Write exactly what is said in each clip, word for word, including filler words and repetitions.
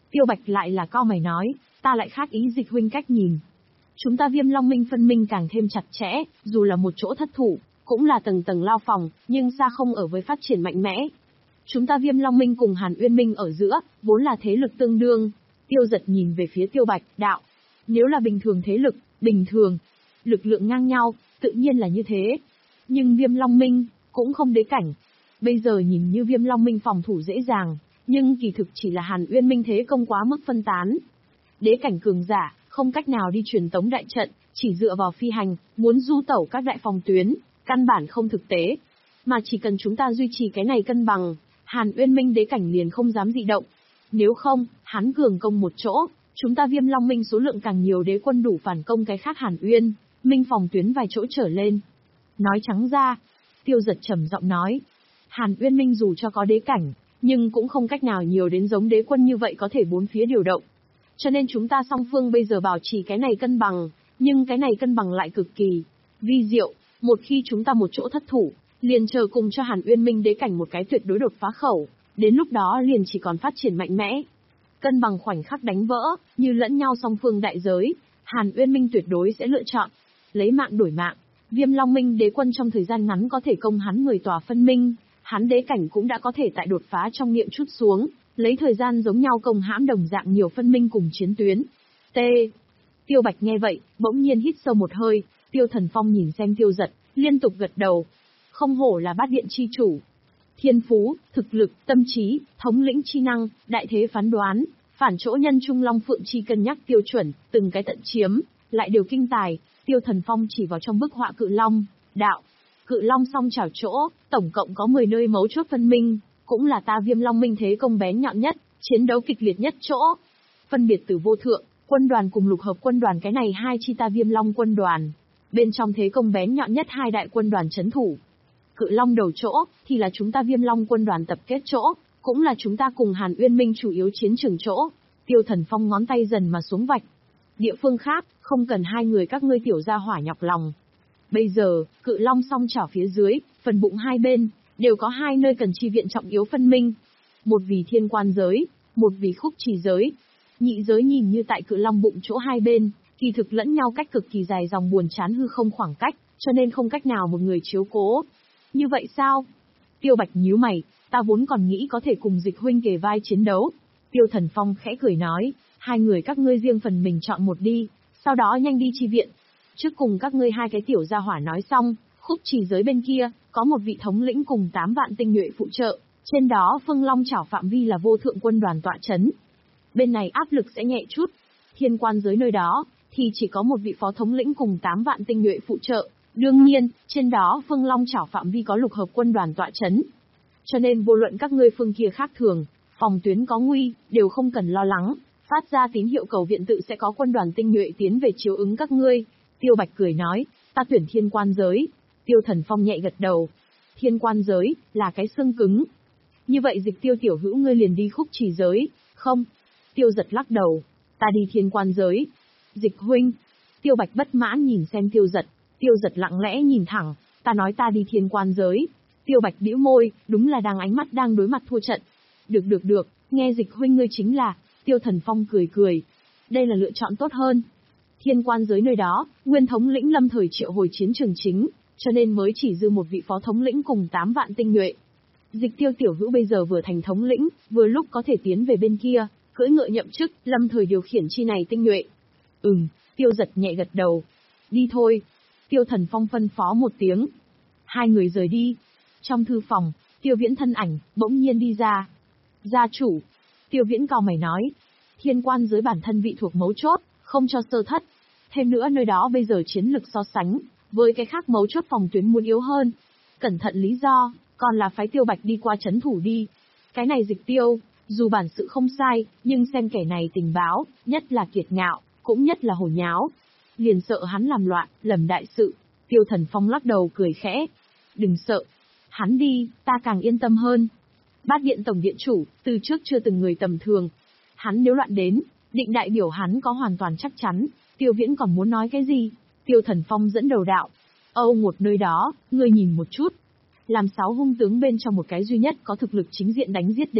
Tiêu Bạch lại là cau mày nói, ta lại khác ý Dịch huynh cách nhìn. Chúng ta Viêm Long Minh phân minh càng thêm chặt chẽ, dù là một chỗ thất thủ, cũng là tầng tầng lao phòng, nhưng xa không ở với phát triển mạnh mẽ. Chúng ta Viêm Long Minh cùng Hàn Uyên Minh ở giữa, vốn là thế lực tương đương. Tiêu Giật nhìn về phía Tiêu Bạch, đạo. Nếu là bình thường thế lực, bình thường, lực lượng ngang nhau, tự nhiên là như thế. Nhưng Viêm Long Minh, cũng không đế cảnh. Bây giờ nhìn như Viêm Long Minh phòng thủ dễ dàng, nhưng kỳ thực chỉ là Hàn Uyên Minh thế công quá mức phân tán. Đế cảnh cường giả, không cách nào đi truyền tống đại trận, chỉ dựa vào phi hành, muốn du tẩu các đại phòng tuyến, căn bản không thực tế. Mà chỉ cần chúng ta duy trì cái này cân bằng, Hàn Uyên Minh đế cảnh liền không dám dị động. Nếu không, hắn cường công một chỗ, chúng ta Viêm Long Minh số lượng càng nhiều đế quân đủ phản công cái khác Hàn Uyên Minh phòng tuyến vài chỗ trở lên. Nói trắng ra, Tiêu Giật trầm giọng nói, Hàn Uyên Minh dù cho có đế cảnh, nhưng cũng không cách nào nhiều đến giống đế quân như vậy có thể bốn phía điều động. Cho nên chúng ta song phương bây giờ bảo trì cái này cân bằng, nhưng cái này cân bằng lại cực kỳ vi diệu, một khi chúng ta một chỗ thất thủ, liền chờ cùng cho Hàn Uyên Minh đế cảnh một cái tuyệt đối đột phá khẩu, đến lúc đó liền chỉ còn phát triển mạnh mẽ. Cân bằng khoảnh khắc đánh vỡ, như lẫn nhau song phương đại giới, Hàn Uyên Minh tuyệt đối sẽ lựa chọn lấy mạng đổi mạng. Viêm Long Minh đế quân trong thời gian ngắn có thể công hắn mười tòa phân minh, hắn đế cảnh cũng đã có thể tại đột phá trong nghiệm chút xuống, lấy thời gian giống nhau công hãm đồng dạng nhiều phân minh cùng chiến tuyến. T. Tiêu Bạch nghe vậy, bỗng nhiên hít sâu một hơi, Tiêu Thần Phong nhìn xem Tiêu Giật, liên tục gật đầu. Không hổ là bát điện chi chủ. Thiên phú, thực lực, tâm trí, thống lĩnh chi năng, đại thế phán đoán, phản chỗ nhân trung long phượng chi cân nhắc tiêu chuẩn, từng cái tận chiếm, lại đều kinh tài. Tiêu Thần Phong chỉ vào trong bức họa cự long, đạo. Cự long song chảo chỗ, tổng cộng có mười nơi mấu chốt phân minh, cũng là ta Viêm Long Minh thế công bén nhọn nhất, chiến đấu kịch liệt nhất chỗ. Phân biệt từ vô thượng, quân đoàn cùng lục hợp quân đoàn cái này hai chi ta Viêm Long quân đoàn. Bên trong thế công bén nhọn nhất hai đại quân đoàn chấn thủ. Cự long đầu chỗ, thì là chúng ta Viêm Long quân đoàn tập kết chỗ, cũng là chúng ta cùng Hàn Uyên Minh chủ yếu chiến trường chỗ. Tiêu Thần Phong ngón tay dần mà xuống vạch. Địa phương khác, không cần hai người các ngươi tiểu gia hỏa nhọc lòng. Bây giờ, cự long song chảo phía dưới, phần bụng hai bên, đều có hai nơi cần chi viện trọng yếu phân minh. Một vì thiên quan giới, một vì khúc trì giới. Nhị giới nhìn như tại cự long bụng chỗ hai bên, kỳ thực lẫn nhau cách cực kỳ dài dòng buồn chán hư không khoảng cách, cho nên không cách nào một người chiếu cố. Như vậy sao? Tiêu Bạch nhíu mày, ta vốn còn nghĩ có thể cùng Dịch huynh kề vai chiến đấu. Tiêu Thần Phong khẽ cười nói, hai người các ngươi riêng phần mình chọn một đi, sau đó nhanh đi chi viện. Trước cùng các ngươi hai cái tiểu gia hỏa nói xong, khúc trì giới bên kia, có một vị thống lĩnh cùng tám vạn tinh nhuệ phụ trợ, trên đó Phương Long chảo phạm vi là vô thượng quân đoàn tọa chấn. Bên này áp lực sẽ nhẹ chút. Thiên quan giới nơi đó, thì chỉ có một vị phó thống lĩnh cùng tám vạn tinh nhuệ phụ trợ. Đương nhiên, trên đó Phương Long chảo phạm vi có lục hợp quân đoàn tọa chấn. Cho nên vô luận các ngươi phương kia khác thường, phòng tuyến có nguy, đều không cần lo lắng, phát ra tín hiệu cầu viện tự sẽ có quân đoàn tinh nhuệ tiến về chiếu ứng các ngươi. Tiêu Bạch cười nói, ta tuyển thiên quan giới. Tiêu Thần Phong nhẹ gật đầu. Thiên quan giới, là cái xương cứng. Như vậy Dịch Tiêu tiểu hữu ngươi liền đi khúc trì giới, không? Tiêu Giật lắc đầu, ta đi thiên quan giới. Dịch huynh. Tiêu Bạch bất mãn nhìn xem Tiêu Giật. Tiêu Giật lặng lẽ nhìn thẳng, ta nói ta đi thiên quan giới. Tiêu Bạch bĩu môi, đúng là đang ánh mắt đang đối mặt thua trận. Được được được, nghe Dịch huynh ngươi chính là. Tiêu Thần Phong cười cười. Đây là lựa chọn tốt hơn. Thiên quan giới nơi đó, nguyên thống lĩnh lâm thời triệu hồi chiến trường chính, cho nên mới chỉ dư một vị phó thống lĩnh cùng tám vạn tinh nhuệ. Dịch Tiêu tiểu hữu bây giờ vừa thành thống lĩnh, vừa lúc có thể tiến về bên kia, cưỡi ngựa nhậm chức, lâm thời điều khiển chi này tinh nhuệ. Ừm, Tiêu Giật nhẹ gật đầu. Đi thôi. Tiêu Thần Phong phân phó một tiếng. Hai người rời đi. Trong thư phòng, Tiêu Viễn thân ảnh, bỗng nhiên đi ra. Gia chủ. Tiêu Viễn cau mày nói. Thiên quan giới bản thân vị thuộc mấu chốt, không cho sơ thất. Thêm nữa nơi đó bây giờ chiến lực so sánh, với cái khác mấu chốt phòng tuyến muốn yếu hơn. Cẩn thận lý do, còn là phái Tiêu Bạch đi qua chấn thủ đi. Cái này Dịch Tiêu, dù bản sự không sai, nhưng xem kẻ này tình báo, nhất là kiệt ngạo, cũng nhất là hồ nháo. Liền sợ hắn làm loạn, lầm đại sự. Tiêu Thần Phong lắc đầu cười khẽ. Đừng sợ. Hắn đi, ta càng yên tâm hơn. Bát điện tổng điện chủ, từ trước chưa từng người tầm thường. Hắn nếu loạn đến, định đại biểu hắn có hoàn toàn chắc chắn. Tiêu Viễn còn muốn nói cái gì? Tiêu Thần Phong dẫn đầu đạo. Âu một nơi đó, ngươi nhìn một chút. Làm sáu hung tướng bên trong một cái duy nhất có thực lực chính diện đánh giết đế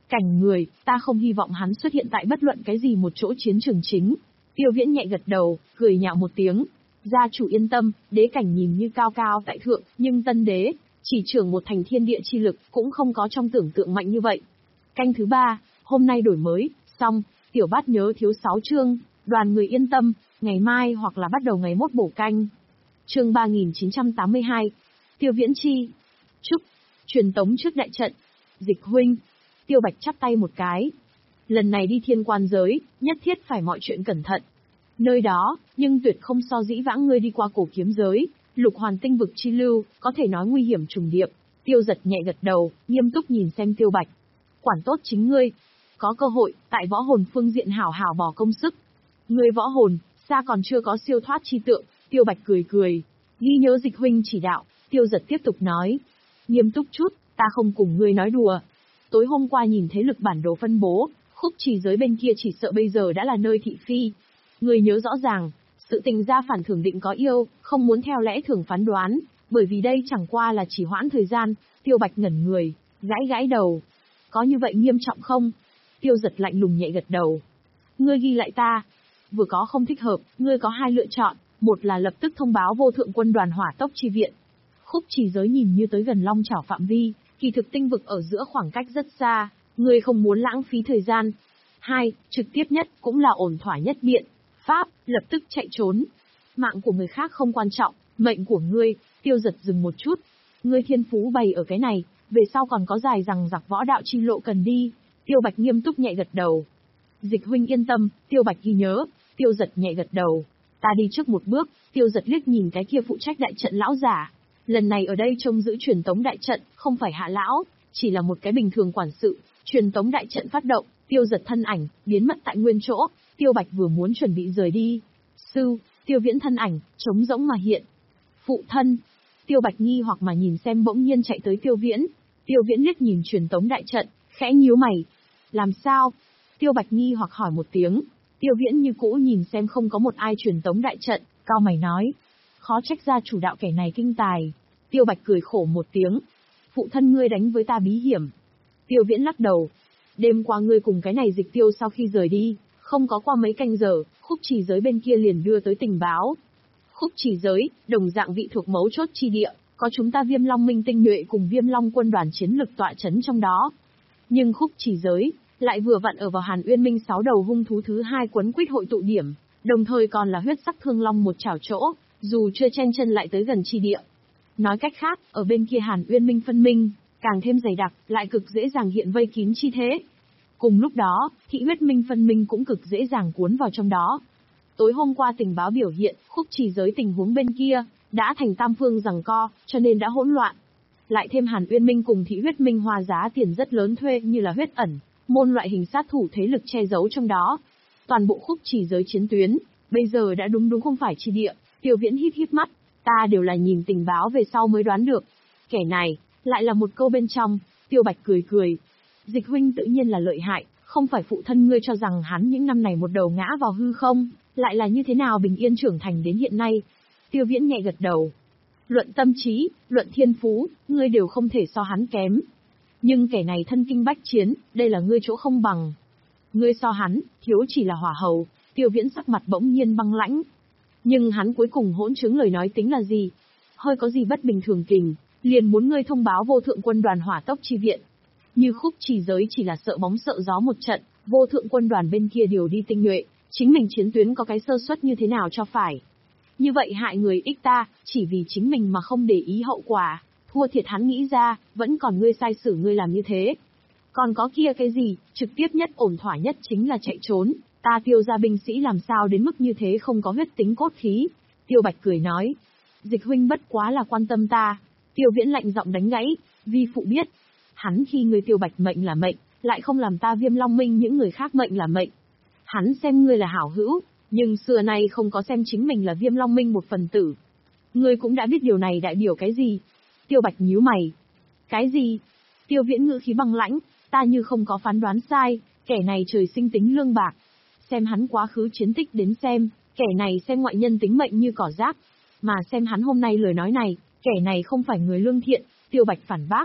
Cảnh người, ta không hy vọng hắn xuất hiện tại bất luận cái gì một chỗ chiến trường chính. Tiêu Viễn nhẹ gật đầu, cười nhạo một tiếng. Gia chủ yên tâm, đế cảnh nhìn như cao cao tại thượng, nhưng tân đế, chỉ trưởng một thành thiên địa chi lực, cũng không có trong tưởng tượng mạnh như vậy. Canh thứ ba, hôm nay đổi mới, xong, tiểu bát nhớ thiếu sáu chương, đoàn người yên tâm, ngày mai hoặc là bắt đầu ngày mốt bổ canh. Chương ba nghìn chín trăm tám mươi hai, Tiêu Viễn chi. Chúc, truyền tống trước đại trận. Dịch huynh. Tiêu Bạch chắp tay một cái. Lần này đi thiên quan giới, nhất thiết phải mọi chuyện cẩn thận. Nơi đó, nhưng tuyệt không so dĩ vãng ngươi đi qua cổ kiếm giới, lục hoàn tinh vực chi lưu, có thể nói nguy hiểm trùng điệp. Tiêu Giật nhẹ gật đầu, nghiêm túc nhìn xem Tiêu Bạch. Quản tốt chính ngươi. Có cơ hội, tại võ hồn phương diện hảo hảo bỏ công sức. Ngươi võ hồn, xa còn chưa có siêu thoát chi tượng. Tiêu Bạch cười cười. Ghi nhớ Dịch huynh chỉ đạo, Tiêu Giật tiếp tục nói. Nghiêm túc chút, ta không cùng ngươi nói đùa. Tối hôm qua nhìn thế lực bản đồ phân bố, khúc trì giới bên kia chỉ sợ bây giờ đã là nơi thị phi. Ngươi nhớ rõ ràng, sự tình gia phản thưởng định có yêu, không muốn theo lẽ thường phán đoán, bởi vì đây chẳng qua là chỉ hoãn thời gian. Tiêu Bạch ngẩn người, gãi gãi đầu. Có như vậy nghiêm trọng không? Tiêu Giật lạnh lùng nhẹ gật đầu. Ngươi ghi lại ta. Vừa có không thích hợp, ngươi có hai lựa chọn, một là lập tức thông báo vô thượng quân đoàn hỏa tốc chi viện. Khúc trì giới nhìn như tới gần long chảo phạm vi, kỳ thực tinh vực ở giữa khoảng cách rất xa, ngươi không muốn lãng phí thời gian. Hai, trực tiếp nhất, cũng là ổn thỏa nhất biện pháp, lập tức chạy trốn. Mạng của người khác không quan trọng, mệnh của ngươi. Tiêu Giật dừng một chút. Ngươi thiên phú bày ở cái này, về sau còn có dài rằng giặc võ đạo chi lộ cần đi. Tiêu Bạch nghiêm túc nhẹ gật đầu. Dịch huynh yên tâm, Tiêu Bạch ghi nhớ. Tiêu Giật nhẹ gật đầu. Ta đi trước một bước. Tiêu Giật liếc nhìn cái kia phụ trách đại trận lão giả. Lần này ở đây trông giữ truyền tống đại trận, không phải hạ lão, chỉ là một cái bình thường quản sự. Truyền tống đại trận phát động, Tiêu Giật thân ảnh biến mất tại nguyên chỗ. Tiêu Bạch vừa muốn chuẩn bị rời đi, sư, Tiêu Viễn thân ảnh trống rỗng mà hiện. Phụ thân. Tiêu Bạch nghi hoặc mà nhìn xem bỗng nhiên chạy tới Tiêu Viễn. Tiêu Viễn liếc nhìn truyền tống đại trận, khẽ nhíu mày. Làm sao? Tiêu Bạch nghi hoặc hỏi một tiếng. Tiêu Viễn như cũ nhìn xem không có một ai truyền tống đại trận, cao mày nói. Khó trách ra chủ đạo kẻ này kinh tài. Tiêu Bạch cười khổ một tiếng. Phụ thân ngươi đánh với ta bí hiểm. Tiêu Viễn lắc đầu. Đêm qua ngươi cùng cái này Dịch Tiêu sau khi rời đi, không có qua mấy canh giờ, khúc trì giới bên kia liền đưa tới tình báo. Khúc trì giới, đồng dạng vị thuộc mấu chốt chi địa, có chúng ta Viêm Long Minh tinh nhuệ cùng Viêm Long quân đoàn chiến lực tọa chấn trong đó. Nhưng khúc trì giới, lại vừa vặn ở vào Hàn Uyên Minh sáu đầu hung thú thứ hai quấn quýt hội tụ điểm, đồng thời còn là huyết sắc thương long một chảo chỗ, dù chưa chen chân lại tới gần chi địa. Nói cách khác, ở bên kia Hàn Uyên Minh phân minh, càng thêm dày đặc, lại cực dễ dàng hiện vây kín chi thế. Cùng lúc đó, Thị huyết minh phân minh cũng cực dễ dàng cuốn vào trong đó. Tối hôm qua tình báo biểu hiện, khúc trì giới tình huống bên kia, đã thành tam phương giằng co, cho nên đã hỗn loạn. Lại thêm Hàn Uyên Minh cùng Thị huyết minh hoa giá tiền rất lớn thuê như là huyết ẩn, môn loại hình sát thủ thế lực che giấu trong đó. Toàn bộ khúc trì giới chiến tuyến, bây giờ đã đúng đúng không phải chi địa. Tiêu Viễn híp híp mắt, ta đều là nhìn tình báo về sau mới đoán được. Kẻ này, lại là một câu bên trong. Tiêu Bạch cười cười. Dịch huynh tự nhiên là lợi hại, không phải phụ thân ngươi cho rằng hắn những năm này một đầu ngã vào hư không, lại là như thế nào bình yên trưởng thành đến hiện nay. Tiêu Viễn nhẹ gật đầu. Luận tâm trí, luận thiên phú, ngươi đều không thể so hắn kém. Nhưng kẻ này thân kinh bách chiến, đây là ngươi chỗ không bằng. Ngươi so hắn, thiếu chỉ là hỏa hầu. Tiêu Viễn sắc mặt bỗng nhiên băng lãnh. Nhưng hắn cuối cùng hỗn chứng lời nói tính là gì? Hơi có gì bất bình thường kình, liền muốn ngươi thông báo vô thượng quân đoàn hỏa tốc chi viện. Như khúc trì giới chỉ là sợ bóng sợ gió một trận, vô thượng quân đoàn bên kia điều đi tinh nhuệ, chính mình chiến tuyến có cái sơ suất như thế nào cho phải. Như vậy hại người ích ta, chỉ vì chính mình mà không để ý hậu quả, thua thiệt hắn nghĩ ra, vẫn còn ngươi sai xử ngươi làm như thế. Còn có kia cái gì, trực tiếp nhất ổn thỏa nhất chính là chạy trốn, ta Tiêu gia binh sĩ làm sao đến mức như thế không có huyết tính cốt khí. Tiêu Bạch cười nói, Dịch huynh bất quá là quan tâm ta. Tiêu Viễn lạnh giọng đánh gãy, vi phụ biết. Hắn khi ngươi Tiêu Bạch mệnh là mệnh, lại không làm ta Viêm Long Minh những người khác mệnh là mệnh. Hắn xem ngươi là hảo hữu, nhưng xưa nay không có xem chính mình là Viêm Long Minh một phần tử. Ngươi cũng đã biết điều này đại biểu cái gì? Tiêu Bạch nhíu mày. Cái gì? Tiêu Viễn ngữ khí băng lãnh, ta như không có phán đoán sai, kẻ này trời sinh tính lương bạc. Xem hắn quá khứ chiến tích đến xem, kẻ này xem ngoại nhân tính mệnh như cỏ rác. Mà xem hắn hôm nay lời nói này, kẻ này không phải người lương thiện. Tiêu Bạch phản bác.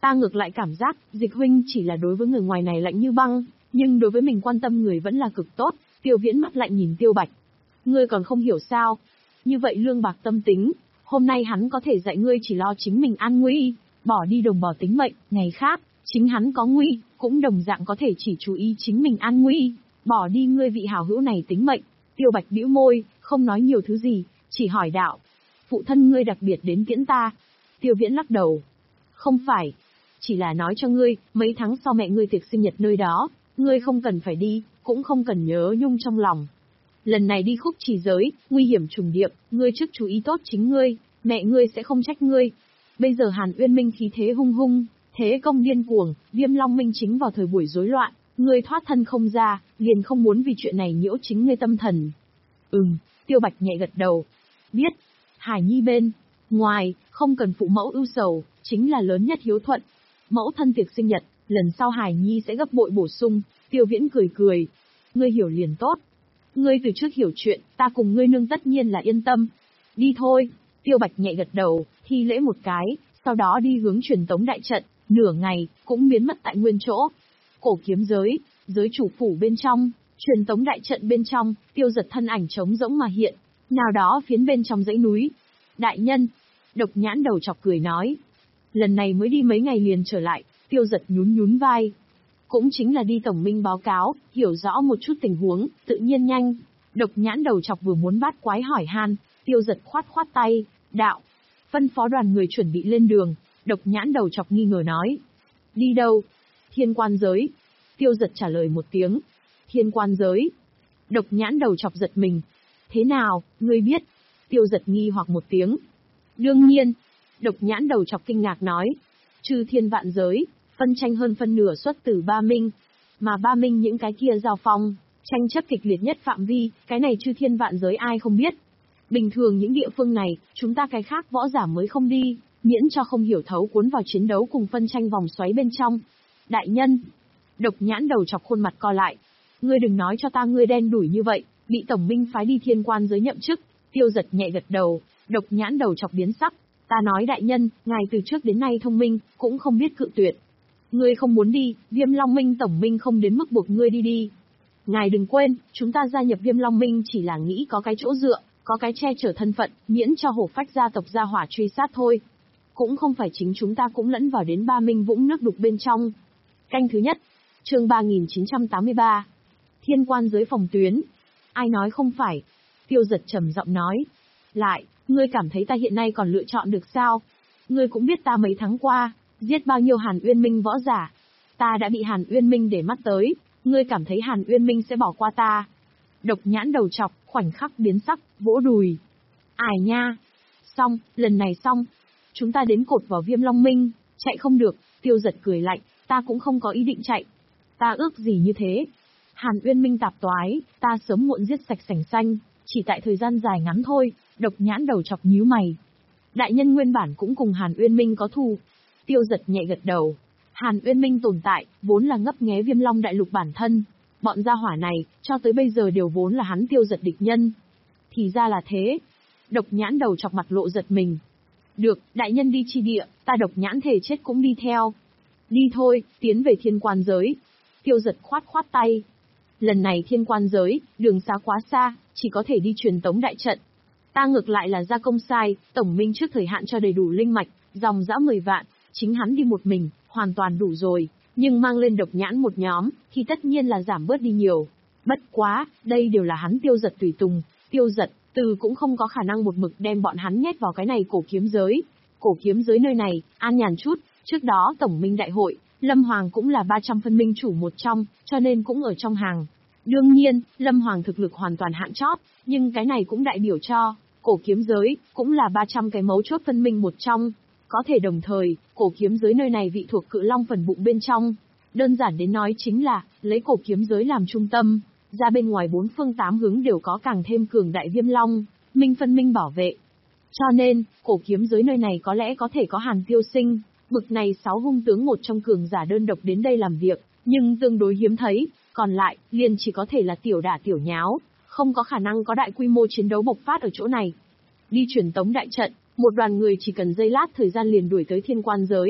Ta ngược lại cảm giác, Dịch huynh chỉ là đối với người ngoài này lạnh như băng, nhưng đối với mình quan tâm người vẫn là cực tốt. Tiêu Viễn mắt lạnh nhìn Tiêu Bạch. Ngươi còn không hiểu sao? Như vậy lương bạc tâm tính, hôm nay hắn có thể dạy ngươi chỉ lo chính mình an nguy, bỏ đi đồng bào tính mệnh, ngày khác, chính hắn có nguy, cũng đồng dạng có thể chỉ chú ý chính mình an nguy, bỏ đi ngươi vị hảo hữu này tính mệnh. Tiêu Bạch bĩu môi, không nói nhiều thứ gì, chỉ hỏi đạo. Phụ thân ngươi đặc biệt đến tiễn ta. Tiêu Viễn lắc đầu. Không phải. Chỉ là nói cho ngươi, mấy tháng sau mẹ ngươi tiệc sinh nhật nơi đó, ngươi không cần phải đi, cũng không cần nhớ nhung trong lòng. Lần này đi khúc trì giới, nguy hiểm trùng điệp, ngươi trước chú ý tốt chính ngươi, mẹ ngươi sẽ không trách ngươi. Bây giờ Hàn Uyên Minh khí thế hung hung, thế công điên cuồng, Viêm Long Minh chính vào thời buổi rối loạn, ngươi thoát thân không ra, liền không muốn vì chuyện này nhiễu chính ngươi tâm thần. Ừm, Tiêu Bạch nhẹ gật đầu. Biết. Hải Nhi bên ngoài, không cần phụ mẫu ưu sầu, chính là lớn nhất hiếu thuận. Mẫu thân tiệc sinh nhật, lần sau Hải Nhi sẽ gấp bội bổ sung. Tiêu Viễn cười cười. Ngươi hiểu liền tốt. Ngươi từ trước hiểu chuyện, ta cùng ngươi nương tất nhiên là yên tâm. Đi thôi. Tiêu Bạch nhẹ gật đầu, thi lễ một cái, sau đó đi hướng truyền tống đại trận, nửa ngày, cũng biến mất tại nguyên chỗ. Cổ kiếm giới, giới chủ phủ bên trong, truyền tống đại trận bên trong, Tiêu Giật thân ảnh trống rỗng mà hiện, nào đó phiến bên trong dãy núi. Đại nhân, Độc Nhãn đầu chọc cười nói. Lần này mới đi mấy ngày liền trở lại, Tiêu Giật nhún nhún vai. Cũng chính là đi tổng minh báo cáo, hiểu rõ một chút tình huống, tự nhiên nhanh. Độc Nhãn đầu chọc vừa muốn bát quái hỏi han, Tiêu Giật khoát khoát tay, đạo. Phân phó đoàn người chuẩn bị lên đường. Độc Nhãn đầu chọc nghi ngờ nói. Đi đâu? Thiên quan giới. Tiêu Giật trả lời một tiếng. Thiên quan giới. Độc Nhãn đầu chọc giật mình. Thế nào, ngươi biết? Tiêu Giật nghi hoặc một tiếng. Đương nhiên. Độc Nhãn đầu chọc kinh ngạc nói. Chư thiên vạn giới, phân tranh hơn phân nửa xuất từ Ba Minh. Mà Ba Minh những cái kia giao phong, tranh chấp kịch liệt nhất phạm vi, cái này chư thiên vạn giới ai không biết. Bình thường những địa phương này, chúng ta cái khác võ giả mới không đi, miễn cho không hiểu thấu cuốn vào chiến đấu cùng phân tranh vòng xoáy bên trong. Đại nhân. Độc Nhãn đầu chọc khuôn mặt co lại. Ngươi đừng nói cho ta ngươi đen đủi như vậy, bị tổng minh phái đi thiên quan giới nhậm chức. Tiêu Giật nhẹ gật đầu, Độc Nhãn đầu chọc biến sắc. Ta nói đại nhân, ngài từ trước đến nay thông minh, cũng không biết cự tuyệt. Ngươi không muốn đi, Viêm Long Minh tổng minh không đến mức buộc ngươi đi đi. Ngài đừng quên, chúng ta gia nhập Viêm Long Minh chỉ là nghĩ có cái chỗ dựa, có cái che chở thân phận, miễn cho hổ phách gia tộc gia hỏa truy sát thôi. Cũng không phải chính chúng ta cũng lẫn vào đến Ba Minh vũng nước đục bên trong. Canh thứ nhất, chương ba nghìn chín trăm tám mươi ba. Thiên quan giới phòng tuyến. Ai nói không phải? Tiêu Giật trầm giọng nói. Lại, ngươi cảm thấy ta hiện nay còn lựa chọn được sao? Ngươi cũng biết ta mấy tháng qua, giết bao nhiêu Hàn Uyên Minh võ giả. Ta đã bị Hàn Uyên Minh để mắt tới, ngươi cảm thấy Hàn Uyên Minh sẽ bỏ qua ta? Độc Nhãn đầu chọc, khoảnh khắc biến sắc, vỗ đùi. Ải nha! Xong, lần này xong. Chúng ta đến cột vào Viêm Long Minh, chạy không được. Tiêu Giật cười lạnh, ta cũng không có ý định chạy. Ta ước gì như thế? Hàn Uyên Minh tạp toái, ta sớm muộn giết sạch sành xanh, chỉ tại thời gian dài ngắn thôi. Độc Nhãn đầu chọc nhíu mày. Đại nhân nguyên bản cũng cùng Hàn Uyên Minh có thù. Tiêu Giật nhẹ gật đầu. Hàn Uyên Minh tồn tại, vốn là ngấp nghé Viêm Long đại lục bản thân. Bọn gia hỏa này, cho tới bây giờ đều vốn là hắn Tiêu Giật địch nhân. Thì ra là thế. Độc Nhãn đầu chọc mặt lộ giật mình. Được, đại nhân đi chi địa, ta Độc Nhãn thể chết cũng đi theo. Đi thôi, tiến về thiên quan giới. Tiêu Giật khoát khoát tay. Lần này thiên quan giới, đường xá quá xa, chỉ có thể đi truyền tống đại trận. Ta ngược lại là gia công sai, tổng minh trước thời hạn cho đầy đủ linh mạch, dòng dã mười vạn, chính hắn đi một mình, hoàn toàn đủ rồi, nhưng mang lên Độc Nhãn một nhóm, thì tất nhiên là giảm bớt đi nhiều. Bất quá, đây đều là hắn Tiêu Giật tùy tùng, Tiêu Giật, từ cũng không có khả năng một mực đem bọn hắn nhét vào cái này cổ kiếm giới. Cổ kiếm giới nơi này, an nhàn chút, trước đó tổng minh đại hội, Lâm Hoàng cũng là ba trăm phân minh chủ một trong, cho nên cũng ở trong hàng. Đương nhiên, Lâm Hoàng thực lực hoàn toàn hạng chót, nhưng cái này cũng đại biểu cho, cổ kiếm giới, cũng là ba trăm cái mấu chốt phân minh một trong. Có thể đồng thời, cổ kiếm giới nơi này vị thuộc cự long phần bụng bên trong. Đơn giản đến nói chính là, lấy cổ kiếm giới làm trung tâm, ra bên ngoài bốn phương tám hướng đều có càng thêm cường đại Viêm Long, minh phân minh bảo vệ. Cho nên, cổ kiếm giới nơi này có lẽ có thể có Hàn Tiêu Sinh, bực này sáu hung tướng một trong cường giả đơn độc đến đây làm việc, nhưng tương đối hiếm thấy, còn lại, liền chỉ có thể là tiểu đả tiểu nháo, không có khả năng có đại quy mô chiến đấu bộc phát ở chỗ này. Đi truyền tống đại trận, một đoàn người chỉ cần giây lát thời gian liền đuổi tới thiên quan giới.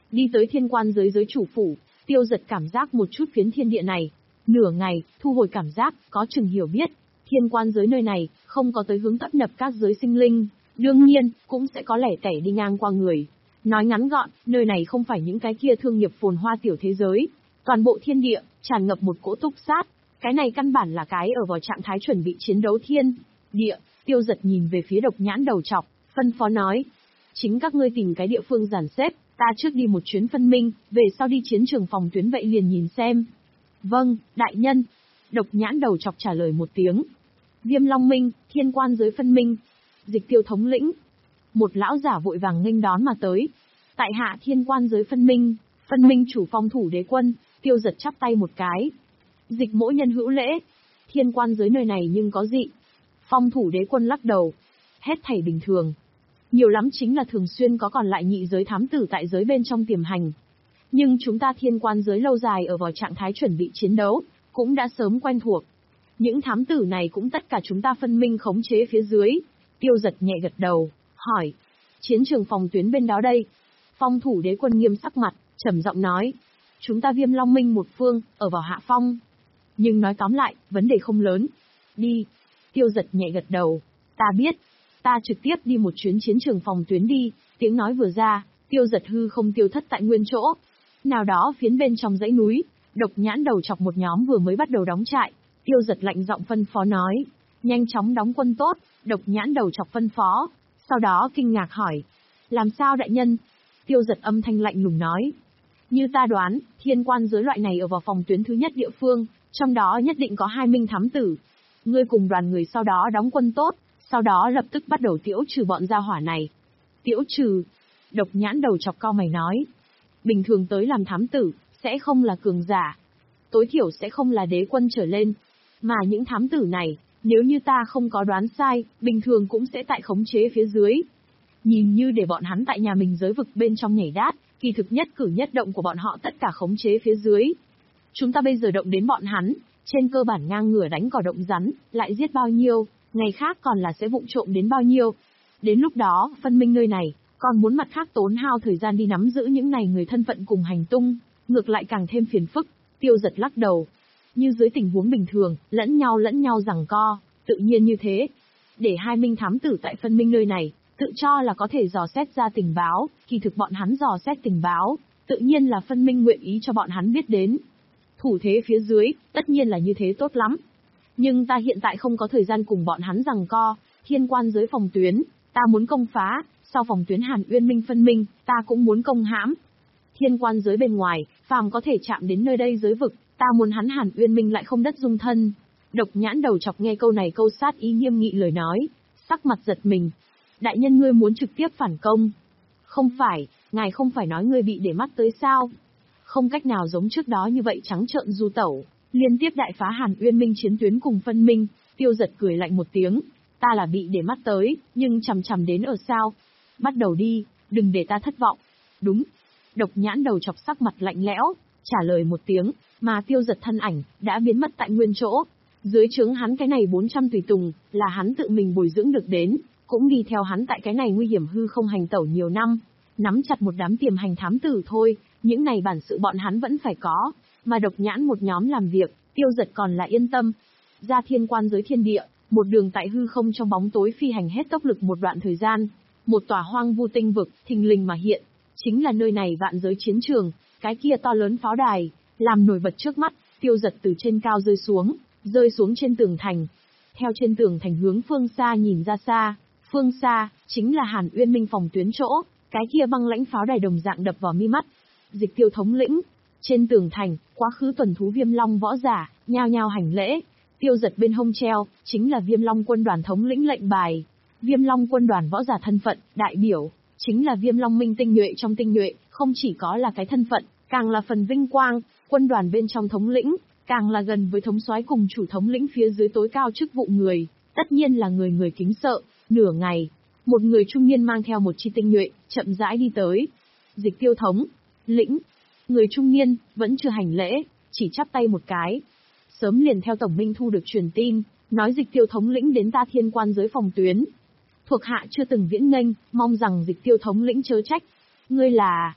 Đi tới thiên quan giới giới chủ phủ, Tiêu Giật cảm giác một chút phiến thiên địa này. Nửa ngày, thu hồi cảm giác, có chừng hiểu biết. Thiên quan giới nơi này, không có tới hướng tấp nập các giới sinh linh. Đương nhiên, cũng sẽ có lẻ tẻ đi ngang qua người. Nói ngắn gọn, nơi này không phải những cái kia thương nghiệp phồn hoa tiểu thế giới. Toàn bộ thiên địa, tràn ngập một cỗ túc sát. Cái này căn bản là cái ở vào trạng thái chuẩn bị chiến đấu thiên địa. Tiêu Giật nhìn về phía Độc Nhãn đầu trọc, phân phó nói. Chính các ngươi tìm cái địa phương dàn xếp, ta trước đi một chuyến phân minh, về sau đi chiến trường phòng tuyến vậy liền nhìn xem. Vâng, đại nhân. Độc Nhãn đầu trọc trả lời một tiếng. Viêm Long Minh, thiên quan giới phân minh. Dịch Tiêu thống lĩnh. Một lão giả vội vàng nghênh đón mà tới. Tại hạ thiên quan giới phân minh, phân minh chủ phong thủ đế quân. Tiêu Giật chắp tay một cái. Dịch mỗi nhân hữu lễ. Thiên quan giới nơi này nhưng có gì? Phong thủ đế quân lắc đầu. Hết thảy bình thường. Nhiều lắm chính là thường xuyên có còn lại nhị giới thám tử tại giới bên trong tiềm hành. Nhưng chúng ta thiên quan giới lâu dài ở vào trạng thái chuẩn bị chiến đấu, cũng đã sớm quen thuộc. Những thám tử này cũng tất cả chúng ta phân minh khống chế phía dưới. Tiêu Giật nhẹ gật đầu, hỏi. Chiến trường phòng tuyến bên đó đây. Phong thủ đế quân nghiêm sắc mặt, trầm giọng nói. Chúng ta Viêm Long Minh một phương, ở vào hạ phong. Nhưng nói tóm lại, vấn đề không lớn. Đi. Tiêu Giật nhẹ gật đầu. Ta biết. Ta trực tiếp đi một chuyến chiến trường phòng tuyến đi. Tiếng nói vừa ra, Tiêu Giật hư không tiêu thất tại nguyên chỗ. Nào đó phiến bên trong dãy núi, Độc Nhãn đầu chọc một nhóm vừa mới bắt đầu đóng trại. Tiêu Giật lạnh giọng phân phó nói. Nhanh chóng đóng quân tốt. Độc Nhãn đầu chọc phân phó. Sau đó kinh ngạc hỏi. Làm sao đại nhân? Tiêu Giật âm thanh lạnh lùng nói. Như ta đoán, thiên quan giới loại này ở vào phòng tuyến thứ nhất địa phương, trong đó nhất định có hai minh thám tử. Ngươi cùng đoàn người sau đó đóng quân tốt, sau đó lập tức bắt đầu tiễu trừ bọn gia hỏa này. Tiễu trừ? Độc Nhãn đầu chọc cao mày nói. Bình thường tới làm thám tử, sẽ không là cường giả. Tối thiểu sẽ không là đế quân trở lên. Mà những thám tử này, nếu như ta không có đoán sai, bình thường cũng sẽ tại khống chế phía dưới. Nhìn như để bọn hắn tại nhà mình giới vực bên trong nhảy đát, kỳ thực nhất cử nhất động của bọn họ tất cả khống chế phía dưới. Chúng ta bây giờ động đến bọn hắn, trên cơ bản ngang ngửa đánh cỏ động rắn, lại giết bao nhiêu, ngày khác còn là sẽ vụng trộm đến bao nhiêu. Đến lúc đó, phân minh nơi này, còn muốn mặt khác tốn hao thời gian đi nắm giữ những này người thân phận cùng hành tung, ngược lại càng thêm phiền phức. Tiêu Giật lắc đầu. Như dưới tình huống bình thường, lẫn nhau lẫn nhau giằng co, tự nhiên như thế. Để hai minh thám tử tại phân minh nơi này, tự cho là có thể dò xét ra tình báo, kỳ thực bọn hắn dò xét tình báo, tự nhiên là phân minh nguyện ý cho bọn hắn biết đến. Thủ thế phía dưới, tất nhiên là như thế tốt lắm. Nhưng ta hiện tại không có thời gian cùng bọn hắn giằng co, thiên quan giới phòng tuyến, ta muốn công phá, sau phòng tuyến Hàn Uyên Minh phân minh, ta cũng muốn công hãm. Thiên quan giới bên ngoài, phàm có thể chạm đến nơi đây giới vực, ta muốn hắn Hàn Uyên Minh lại không đất dung thân. Độc Nhãn đầu chọc nghe câu này câu sát ý nghiêm nghị lời nói, sắc mặt giật mình. Đại nhân ngươi muốn trực tiếp phản công. Không phải, ngài không phải nói ngươi bị để mắt tới sao? Không cách nào giống trước đó như vậy trắng trợn du tẩu, liên tiếp đại phá Hàn Uyên Minh chiến tuyến cùng phân minh. Tiêu Giật cười lạnh một tiếng. Ta là bị để mắt tới, nhưng chằm chằm đến ở sao? Bắt đầu đi, đừng để ta thất vọng. Đúng. Độc Nhãn đầu chọc sắc mặt lạnh lẽo, trả lời một tiếng, mà Tiêu Giật thân ảnh, đã biến mất tại nguyên chỗ. Dưới trướng hắn cái này bốn trăm tùy tùng, là hắn tự mình bồi dưỡng được đến, cũng đi theo hắn tại cái này nguy hiểm hư không hành tẩu nhiều năm. Nắm chặt một đám tiềm hành thám tử thôi, những này bản sự bọn hắn vẫn phải có, mà Độc Nhãn một nhóm làm việc, Tiêu Giật còn là yên tâm. Ra thiên quan giới thiên địa, một đường tại hư không trong bóng tối phi hành hết tốc lực một đoạn thời gian. Một tòa hoang vu tinh vực, thình lình mà hiện, chính là nơi này vạn giới chiến trường, cái kia to lớn pháo đài, làm nổi bật trước mắt. Tiêu Giật từ trên cao rơi xuống, rơi xuống trên tường thành. Theo trên tường thành hướng phương xa nhìn ra xa, phương xa, chính là Hàn Uyên Minh phòng tuyến chỗ, cái kia băng lãnh pháo đài đồng dạng đập vào mi mắt. Dịch Tiêu thống lĩnh, trên tường thành, quá khứ tuần thú Viêm Long võ giả, nhao nhao hành lễ. Tiêu Giật bên hông treo, chính là Viêm Long quân đoàn thống lĩnh lệnh bài. Viêm Long quân đoàn võ giả thân phận, đại biểu, chính là Viêm Long Minh tinh nhuệ trong tinh nhuệ, không chỉ có là cái thân phận, càng là phần vinh quang, quân đoàn bên trong thống lĩnh, càng là gần với thống soái cùng chủ thống lĩnh phía dưới tối cao chức vụ người, tất nhiên là người người kính sợ. Nửa ngày, một người trung niên mang theo một chi tinh nhuệ, chậm rãi đi tới. Dịch Tiêu thống lĩnh, người trung niên, vẫn chưa hành lễ, chỉ chắp tay một cái. Sớm liền theo tổng minh thu được truyền tin, nói Dịch Tiêu thống lĩnh đến ta thiên quan giới phòng tuyến. Thuộc hạ chưa từng viễn nghênh, mong rằng Dịch Tiêu thống lĩnh chớ trách. Ngươi là...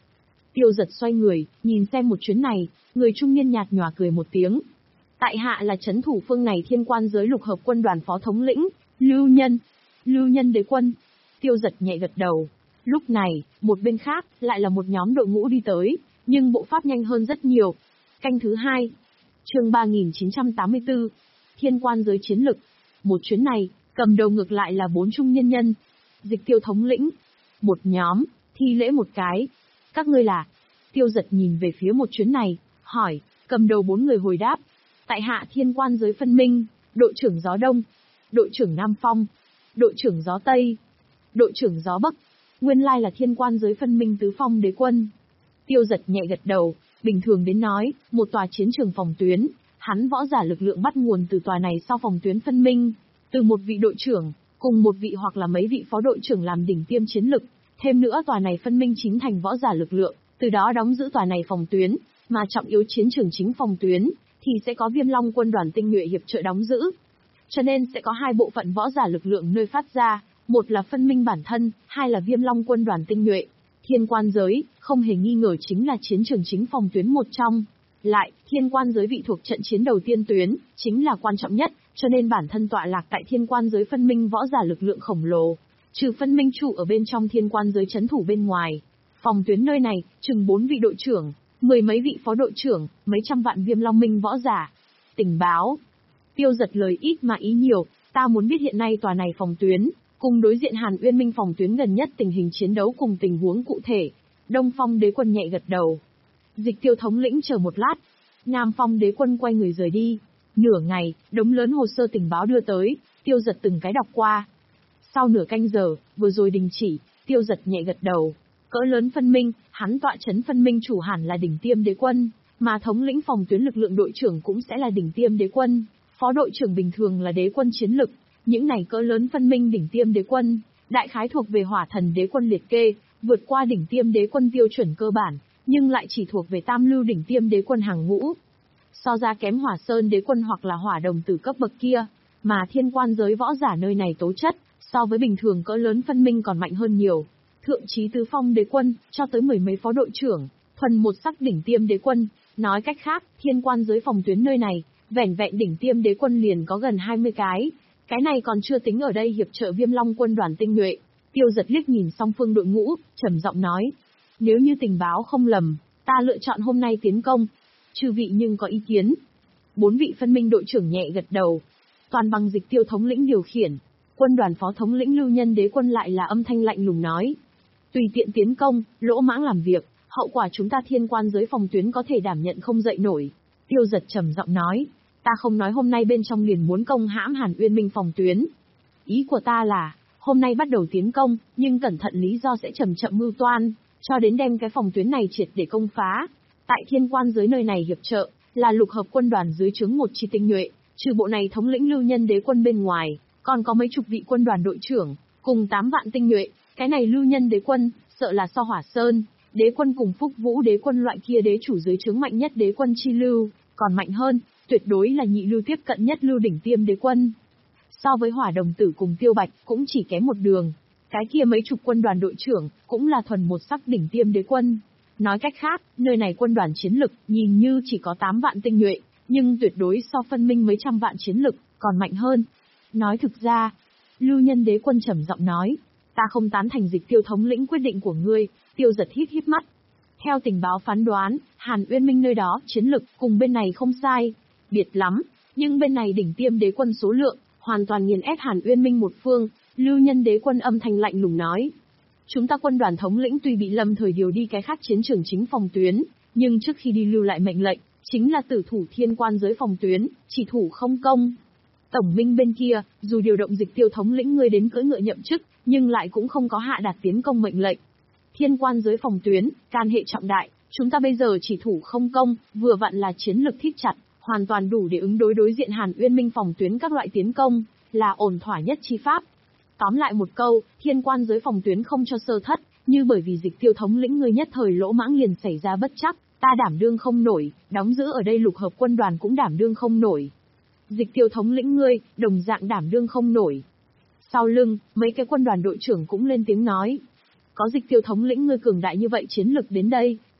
Tiêu Giật xoay người, nhìn xem một chuyến này, người trung niên nhạt nhòa cười một tiếng. Tại hạ là trấn thủ phương này Thiên Quan giới lục hợp quân đoàn phó thống lĩnh, Lưu Nhân. Lưu Nhân đế quân. Tiêu Giật nhẹ gật đầu. Lúc này, một bên khác, lại là một nhóm đội ngũ đi tới, nhưng bộ pháp nhanh hơn rất nhiều. Canh thứ hai. Chương ba nghìn chín trăm tám mươi tư. Thiên Quan giới chiến lực. Một chuyến này, cầm đầu ngược lại là bốn trung nhân nhân. Dịch Tiêu thống lĩnh. Một nhóm, thi lễ một cái. Các ngươi là? Tiêu Giật nhìn về phía một chuyến này, hỏi, cầm đầu bốn người hồi đáp. Tại hạ Thiên Quan giới phân minh, đội trưởng gió Đông, đội trưởng Nam Phong, đội trưởng gió Tây, đội trưởng gió Bắc. Nguyên lai là Thiên Quan giới phân minh tứ phong đế quân. Tiêu Giật nhẹ gật đầu, bình thường đến nói, một tòa chiến trường phòng tuyến, hắn võ giả lực lượng bắt nguồn từ tòa này sau phòng tuyến phân minh, từ một vị đội trưởng, cùng một vị hoặc là mấy vị phó đội trưởng làm đỉnh tiêm chiến lực, thêm nữa tòa này phân minh chính thành võ giả lực lượng, từ đó đóng giữ tòa này phòng tuyến, mà trọng yếu chiến trường chính phòng tuyến, thì sẽ có Viêm Long quân đoàn tinh nhuệ hiệp trợ đóng giữ. Cho nên sẽ có hai bộ phận võ giả lực lượng nơi phát ra, một là phân minh bản thân, hai là Viêm Long quân đoàn tinh nhuệ. Thiên Quan giới, không hề nghi ngờ chính là chiến trường chính phòng tuyến một trong. Lại, Thiên Quan giới vị thuộc trận chiến đầu tiên tuyến, chính là quan trọng nhất, cho nên bản thân tọa lạc tại Thiên Quan giới phân minh võ giả lực lượng khổng lồ. Trừ phân minh chủ ở bên trong Thiên Quan giới trấn thủ bên ngoài. Phòng tuyến nơi này, chừng bốn vị đội trưởng, mười mấy vị phó đội trưởng, mấy trăm vạn Viêm Long minh võ giả. Tình báo. Tiêu Giật lời ít mà ý nhiều, ta muốn biết hiện nay tòa này phòng tuyến, cùng đối diện Hàn Uyên Minh phòng tuyến gần nhất tình hình chiến đấu cùng tình huống cụ thể. Đông Phong đế quân nhẹ gật đầu. Dịch Tiêu thống lĩnh chờ một lát. Nam Phong đế quân quay người rời đi. Nửa ngày, đống lớn hồ sơ tình báo đưa tới, Tiêu Giật từng cái đọc qua. Sau nửa canh giờ, vừa rồi đình chỉ, Tiêu Giật nhẹ gật đầu. Cỡ lớn phân minh, hắn tọa trấn phân minh chủ hẳn là đỉnh tiêm đế quân, mà thống lĩnh phòng tuyến lực lượng đội trưởng cũng sẽ là đỉnh tiêm đế quân, phó đội trưởng bình thường là đế quân chiến lực. Những này cỡ lớn phân minh đỉnh tiêm đế quân, đại khái thuộc về hỏa thần đế quân liệt kê, vượt qua đỉnh tiêm đế quân tiêu chuẩn cơ bản, nhưng lại chỉ thuộc về tam lưu đỉnh tiêm đế quân hàng ngũ. So ra kém hỏa sơn đế quân hoặc là hỏa đồng tử cấp bậc kia, mà Thiên Quan giới võ giả nơi này tố chất, so với bình thường cỡ lớn phân minh còn mạnh hơn nhiều. Thượng chí tứ phong đế quân, cho tới mười mấy phó đội trưởng, thuần một sắc đỉnh tiêm đế quân. Nói cách khác, Thiên Quan giới phòng tuyến nơi này, vẻn vẹn đỉnh tiêm đế quân liền có gần hai mươi cái. Cái này còn chưa tính ở đây hiệp trợ Viêm Long quân đoàn tinh nhuệ. Tiêu Giật liếc nhìn song phương đội ngũ, trầm giọng nói. Nếu như tình báo không lầm, ta lựa chọn hôm nay tiến công. Chư vị nhưng có ý kiến. Bốn vị phân minh đội trưởng nhẹ gật đầu. Toàn bằng Dịch Tiêu thống lĩnh điều khiển. Quân đoàn phó thống lĩnh Lưu Nhân đế quân lại là âm thanh lạnh lùng nói. Tùy tiện tiến công, lỗ mãng làm việc, hậu quả chúng ta Thiên Quan giới phòng tuyến có thể đảm nhận không dậy nổi. Tiêu Giật trầm giọng nói. Ta không nói hôm nay bên trong liền muốn công hãm Hàn Uyên Minh phòng tuyến. Ý của ta là, hôm nay bắt đầu tiến công, nhưng cẩn thận lý do sẽ chậm chậm mưu toan, cho đến đem cái phòng tuyến này triệt để công phá. Tại Thiên Quan giới nơi này hiệp trợ, là lục hợp quân đoàn dưới trướng một chi tinh nhuệ, trừ bộ này thống lĩnh Lưu Nhân đế quân bên ngoài, còn có mấy chục vị quân đoàn đội trưởng, cùng tám vạn tinh nhuệ. Cái này Lưu Nhân đế quân, sợ là so Hỏa Sơn đế quân cùng Phúc Vũ đế quân loại kia đế chủ dưới trướng mạnh nhất đế quân chi lưu, còn mạnh hơn, tuyệt đối là nhị lưu tiếp cận nhất lưu đỉnh tiêm đế quân. So với Hỏa Đồng Tử cùng Tiêu Bạch cũng chỉ kém một đường. Cái kia mấy chục quân đoàn đội trưởng cũng là thuần một sắc đỉnh tiêm đế quân. Nói cách khác, nơi này quân đoàn chiến lực nhìn như chỉ có tám vạn tinh nhuệ, nhưng tuyệt đối so phân minh mấy trăm vạn chiến lực còn mạnh hơn. Nói thực ra, Lưu Nhân đế quân trầm giọng nói, ta không tán thành Dịch Tiêu thống lĩnh quyết định của ngươi. Tiêu Giật hít hít mắt. Theo tình báo phán đoán, Hàn Uyên Minh nơi đó chiến lực cùng bên này không sai, biệt lắm, nhưng bên này đỉnh tiêm đế quân số lượng hoàn toàn nghiền ép Hàn Uyên Minh một phương. Lưu Nhân đế quân âm thanh lạnh lùng nói, chúng ta quân đoàn thống lĩnh tuy bị lâm thời điều đi cái khác chiến trường chính phòng tuyến, nhưng trước khi đi lưu lại mệnh lệnh, chính là tử thủ Thiên Quan giới phòng tuyến, chỉ thủ không công. Tổng minh bên kia, dù điều động Dịch Tiêu thống lĩnh ngươi đến cưỡi ngựa nhậm chức, nhưng lại cũng không có hạ đạt tiến công mệnh lệnh. Thiên Quan giới phòng tuyến, can hệ trọng đại, chúng ta bây giờ chỉ thủ không công, vừa vặn là chiến lực thít chặt, hoàn toàn đủ để ứng đối đối diện Hàn Uyên Minh phòng tuyến các loại tiến công, là ổn thỏa nhất chi pháp. Tóm lại một câu, Thiên Quan giới phòng tuyến không cho sơ thất, như bởi vì Dịch Tiêu thống lĩnh ngươi nhất thời lỗ mãng liền xảy ra bất chắc, ta đảm đương không nổi, đóng giữ ở đây lục hợp quân đoàn cũng đảm đương không nổi. Dịch Tiêu thống lĩnh ngươi, đồng dạng đảm đương không nổi. Sau lưng, mấy cái quân đoàn đội trưởng cũng lên tiếng nói. Có Dịch Tiêu thống lĩnh ngươi cường đại như vậy chiến lực đến đây,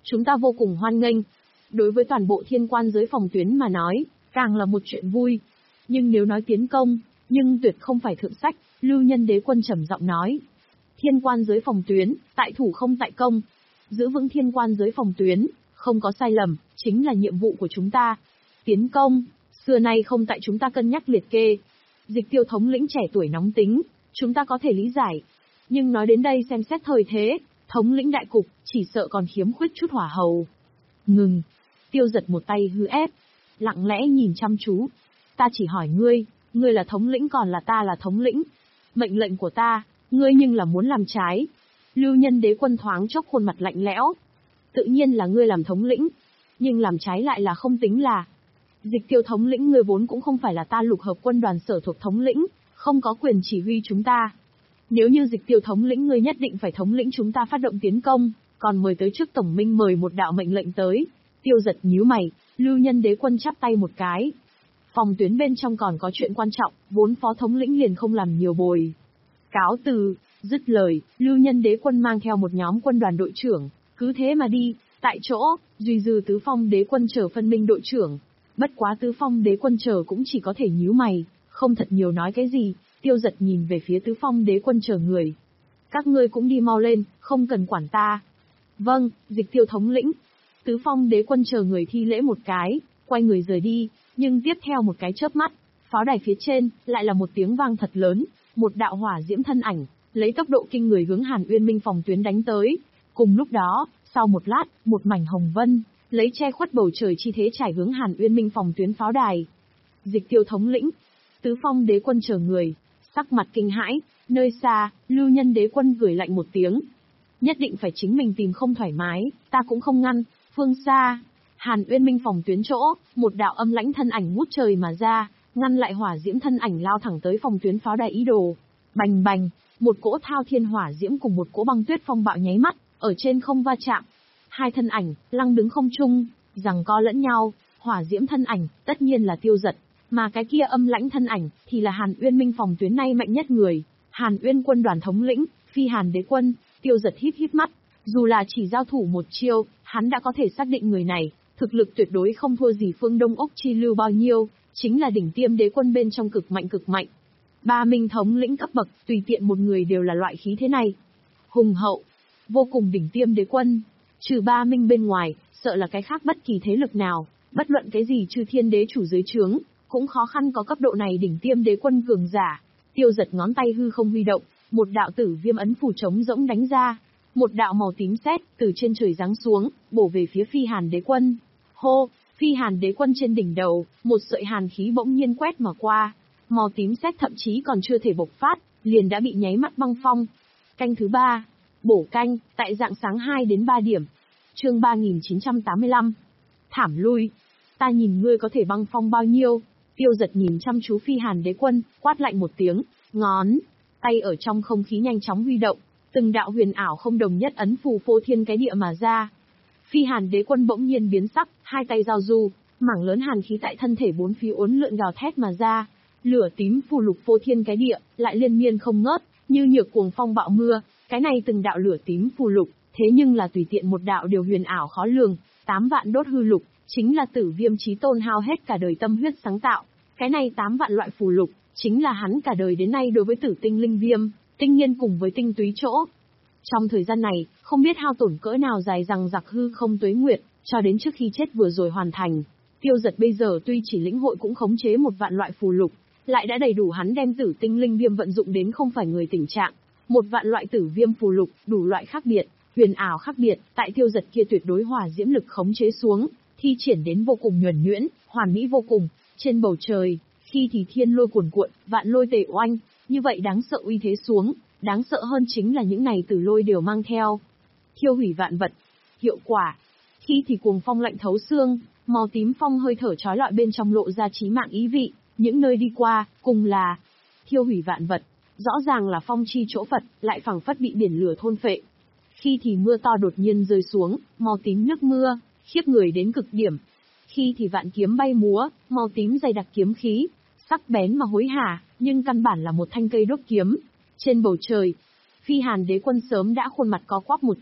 chúng ta vô cùng hoan nghênh. Đối với toàn bộ thiên quan giới phòng tuyến mà nói, càng là một chuyện vui. Nhưng nếu nói tiến công, nhưng tuyệt không phải thượng sách, Lưu Nhân Đế Quân trầm giọng nói. Thiên quan giới phòng tuyến, tại thủ không tại công. Giữ vững thiên quan giới phòng tuyến, không có sai lầm, chính là nhiệm vụ của chúng ta. Tiến công, xưa nay không tại chúng ta cân nhắc liệt kê. Dịch Tiêu thống lĩnh trẻ tuổi nóng tính, chúng ta có thể lý giải. Nhưng nói đến đây xem xét thời thế, thống lĩnh đại cục, chỉ sợ còn khiếm khuyết chút hỏa hầu. Ngừng. Tiêu giật một tay hư ép, lặng lẽ nhìn chăm chú. Ta chỉ hỏi ngươi, ngươi là thống lĩnh còn là ta là thống lĩnh. Mệnh lệnh của ta, ngươi nhưng là muốn làm trái. Lưu Nhân Đế Quân thoáng chốc khuôn mặt lạnh lẽo. Tự nhiên là ngươi làm thống lĩnh, nhưng làm trái lại là không tính là. Dịch Tiêu thống lĩnh ngươi vốn cũng không phải là ta lục hợp quân đoàn sở thuộc thống lĩnh, không có quyền chỉ huy chúng ta. Nếu như Dịch Tiêu thống lĩnh ngươi nhất định phải thống lĩnh chúng ta phát động tiến công, còn mời tới trước tổng minh mời một đạo mệnh lệnh tới. Tiêu giật nhíu mày, Lưu Nhân Đế Quân chắp tay một cái. Phòng tuyến bên trong còn có chuyện quan trọng, vốn phó thống lĩnh liền không làm nhiều bồi. Cáo từ, dứt lời, Lưu Nhân Đế Quân mang theo một nhóm quân đoàn đội trưởng, cứ thế mà đi, tại chỗ, duy dư Tứ Phong Đế Quân chờ phân minh đội trưởng. Bất quá Tứ Phong Đế Quân chờ cũng chỉ có thể nhíu mày, không thật nhiều nói cái gì. Tiêu giật nhìn về phía Tứ Phong Đế Quân chờ người. Các ngươi cũng đi mau lên, không cần quản ta. Vâng, Dịch Tiêu thống lĩnh. Tứ Phong Đế Quân chờ người thi lễ một cái, quay người rời đi, nhưng tiếp theo một cái chớp mắt, pháo đài phía trên, lại là một tiếng vang thật lớn, một đạo hỏa diễm thân ảnh, lấy tốc độ kinh người hướng Hàn Uyên Minh phòng tuyến đánh tới. Cùng lúc đó, sau một lát, một mảnh hồng vân, lấy che khuất bầu trời chi thế trải hướng Hàn Uyên Minh phòng tuyến pháo đài. Dịch Tiêu thống lĩnh, Tứ Phong Đế Quân chờ người, sắc mặt kinh hãi, nơi xa, Lưu Nhân Đế Quân gửi lạnh một tiếng. Nhất định phải chính mình tìm không thoải mái, ta cũng không ngăn. Phương xa, Hàn Uyên Minh phòng tuyến chỗ, một đạo âm lãnh thân ảnh ngút trời mà ra, ngăn lại hỏa diễm thân ảnh lao thẳng tới phòng tuyến pháo đài ý đồ. Bành bành, một cỗ thao thiên hỏa diễm cùng một cỗ băng tuyết phong bạo nháy mắt, ở trên không va chạm. Hai thân ảnh, lăng đứng không trung, giằng co lẫn nhau, hỏa diễm thân ảnh, tất nhiên là Tiêu giật, mà cái kia âm lãnh thân ảnh, thì là Hàn Uyên Minh phòng tuyến nay mạnh nhất người, Hàn Uyên quân đoàn thống lĩnh, Phi Hàn Đế Quân. Tiêu giật híp híp mắt, dù là chỉ giao thủ một chiêu, hắn đã có thể xác định người này, thực lực tuyệt đối không thua gì Phương Đông Ốc Chi Lưu bao nhiêu, chính là đỉnh tiêm đế quân bên trong cực mạnh cực mạnh. Ba minh thống lĩnh cấp bậc, tùy tiện một người đều là loại khí thế này. Hùng hậu, vô cùng đỉnh tiêm đế quân, trừ ba minh bên ngoài, sợ là cái khác bất kỳ thế lực nào, bất luận cái gì trừ thiên đế chủ dưới trướng, cũng khó khăn có cấp độ này đỉnh tiêm đế quân cường giả. Tiêu giật ngón tay hư không huy động, một đạo tử viêm ấn phù trống rỗng đánh ra. Một đạo màu tím sét từ trên trời giáng xuống, bổ về phía Phi Hàn Đế Quân. Hô, Phi Hàn Đế Quân trên đỉnh đầu, một sợi hàn khí bỗng nhiên quét mà qua. Màu tím sét thậm chí còn chưa thể bộc phát, liền đã bị nháy mắt băng phong. Canh thứ ba, bổ canh, tại dạng sáng hai đến ba điểm. Chương ba nghìn chín trăm tám mươi lăm. Thảm lui. Ta nhìn ngươi có thể băng phong bao nhiêu? Tiêu giật nhìn chăm chú Phi Hàn Đế Quân, quát lạnh một tiếng, ngón tay ở trong không khí nhanh chóng huy động. Từng đạo huyền ảo không đồng nhất ấn phù phô thiên cái địa mà ra. Phi Hàn Đế Quân bỗng nhiên biến sắc, hai tay giao du, mảng lớn hàn khí tại thân thể bốn phía uốn lượn gào thét mà ra. Lửa tím phù lục phô thiên cái địa, lại liên miên không ngớt, như nhược cuồng phong bạo mưa. Cái này từng đạo lửa tím phù lục, thế nhưng là tùy tiện một đạo đều huyền ảo khó lường. Tám vạn đốt hư lục, chính là Tử Viêm Chí Tôn hao hết cả đời tâm huyết sáng tạo. Cái này tám vạn loại phù lục, chính là hắn cả đời đến nay đối với Tử Tinh Linh Viêm, tinh nghiên cùng với tinh túy chỗ. Trong thời gian này, không biết hao tổn cỡ nào dài rằng giặc hư không tuế nguyệt, cho đến trước khi chết vừa rồi hoàn thành. Tiêu giật bây giờ tuy chỉ lĩnh hội cũng khống chế một vạn loại phù lục, lại đã đầy đủ hắn đem Tử Tinh Linh Viêm vận dụng đến không phải người tình trạng. Một vạn loại tử viêm phù lục, đủ loại khác biệt, huyền ảo khác biệt, tại tiêu giật kia tuyệt đối hỏa diễm lực khống chế xuống, thi triển đến vô cùng nhuần nhuyễn, hoàn mỹ vô cùng. Trên bầu trời, khi thì thiên lôi cuồn cuộn, vạn lôi tề oanh, như vậy đáng sợ uy thế xuống, đáng sợ hơn chính là những này tử lôi đều mang theo thiêu hủy vạn vật. Hiệu quả, khi thì cuồng phong lạnh thấu xương, màu tím phong hơi thở chói lọi bên trong lộ ra chí mạng ý vị, những nơi đi qua, cùng là thiêu hủy vạn vật, rõ ràng là phong chi chỗ Phật, lại phảng phất bị biển lửa thôn phệ. Khi thì mưa to đột nhiên rơi xuống, màu tím nước mưa, khiếp người đến cực điểm. Khi thì vạn kiếm bay múa, màu tím dày đặc kiếm khí, sắc bén mà hối hả, nhưng căn bản là một thanh cây đốt kiếm. Trên bầu trời, Phi Hàn Đế Quân sớm đã khuôn mặt có quắp một trận,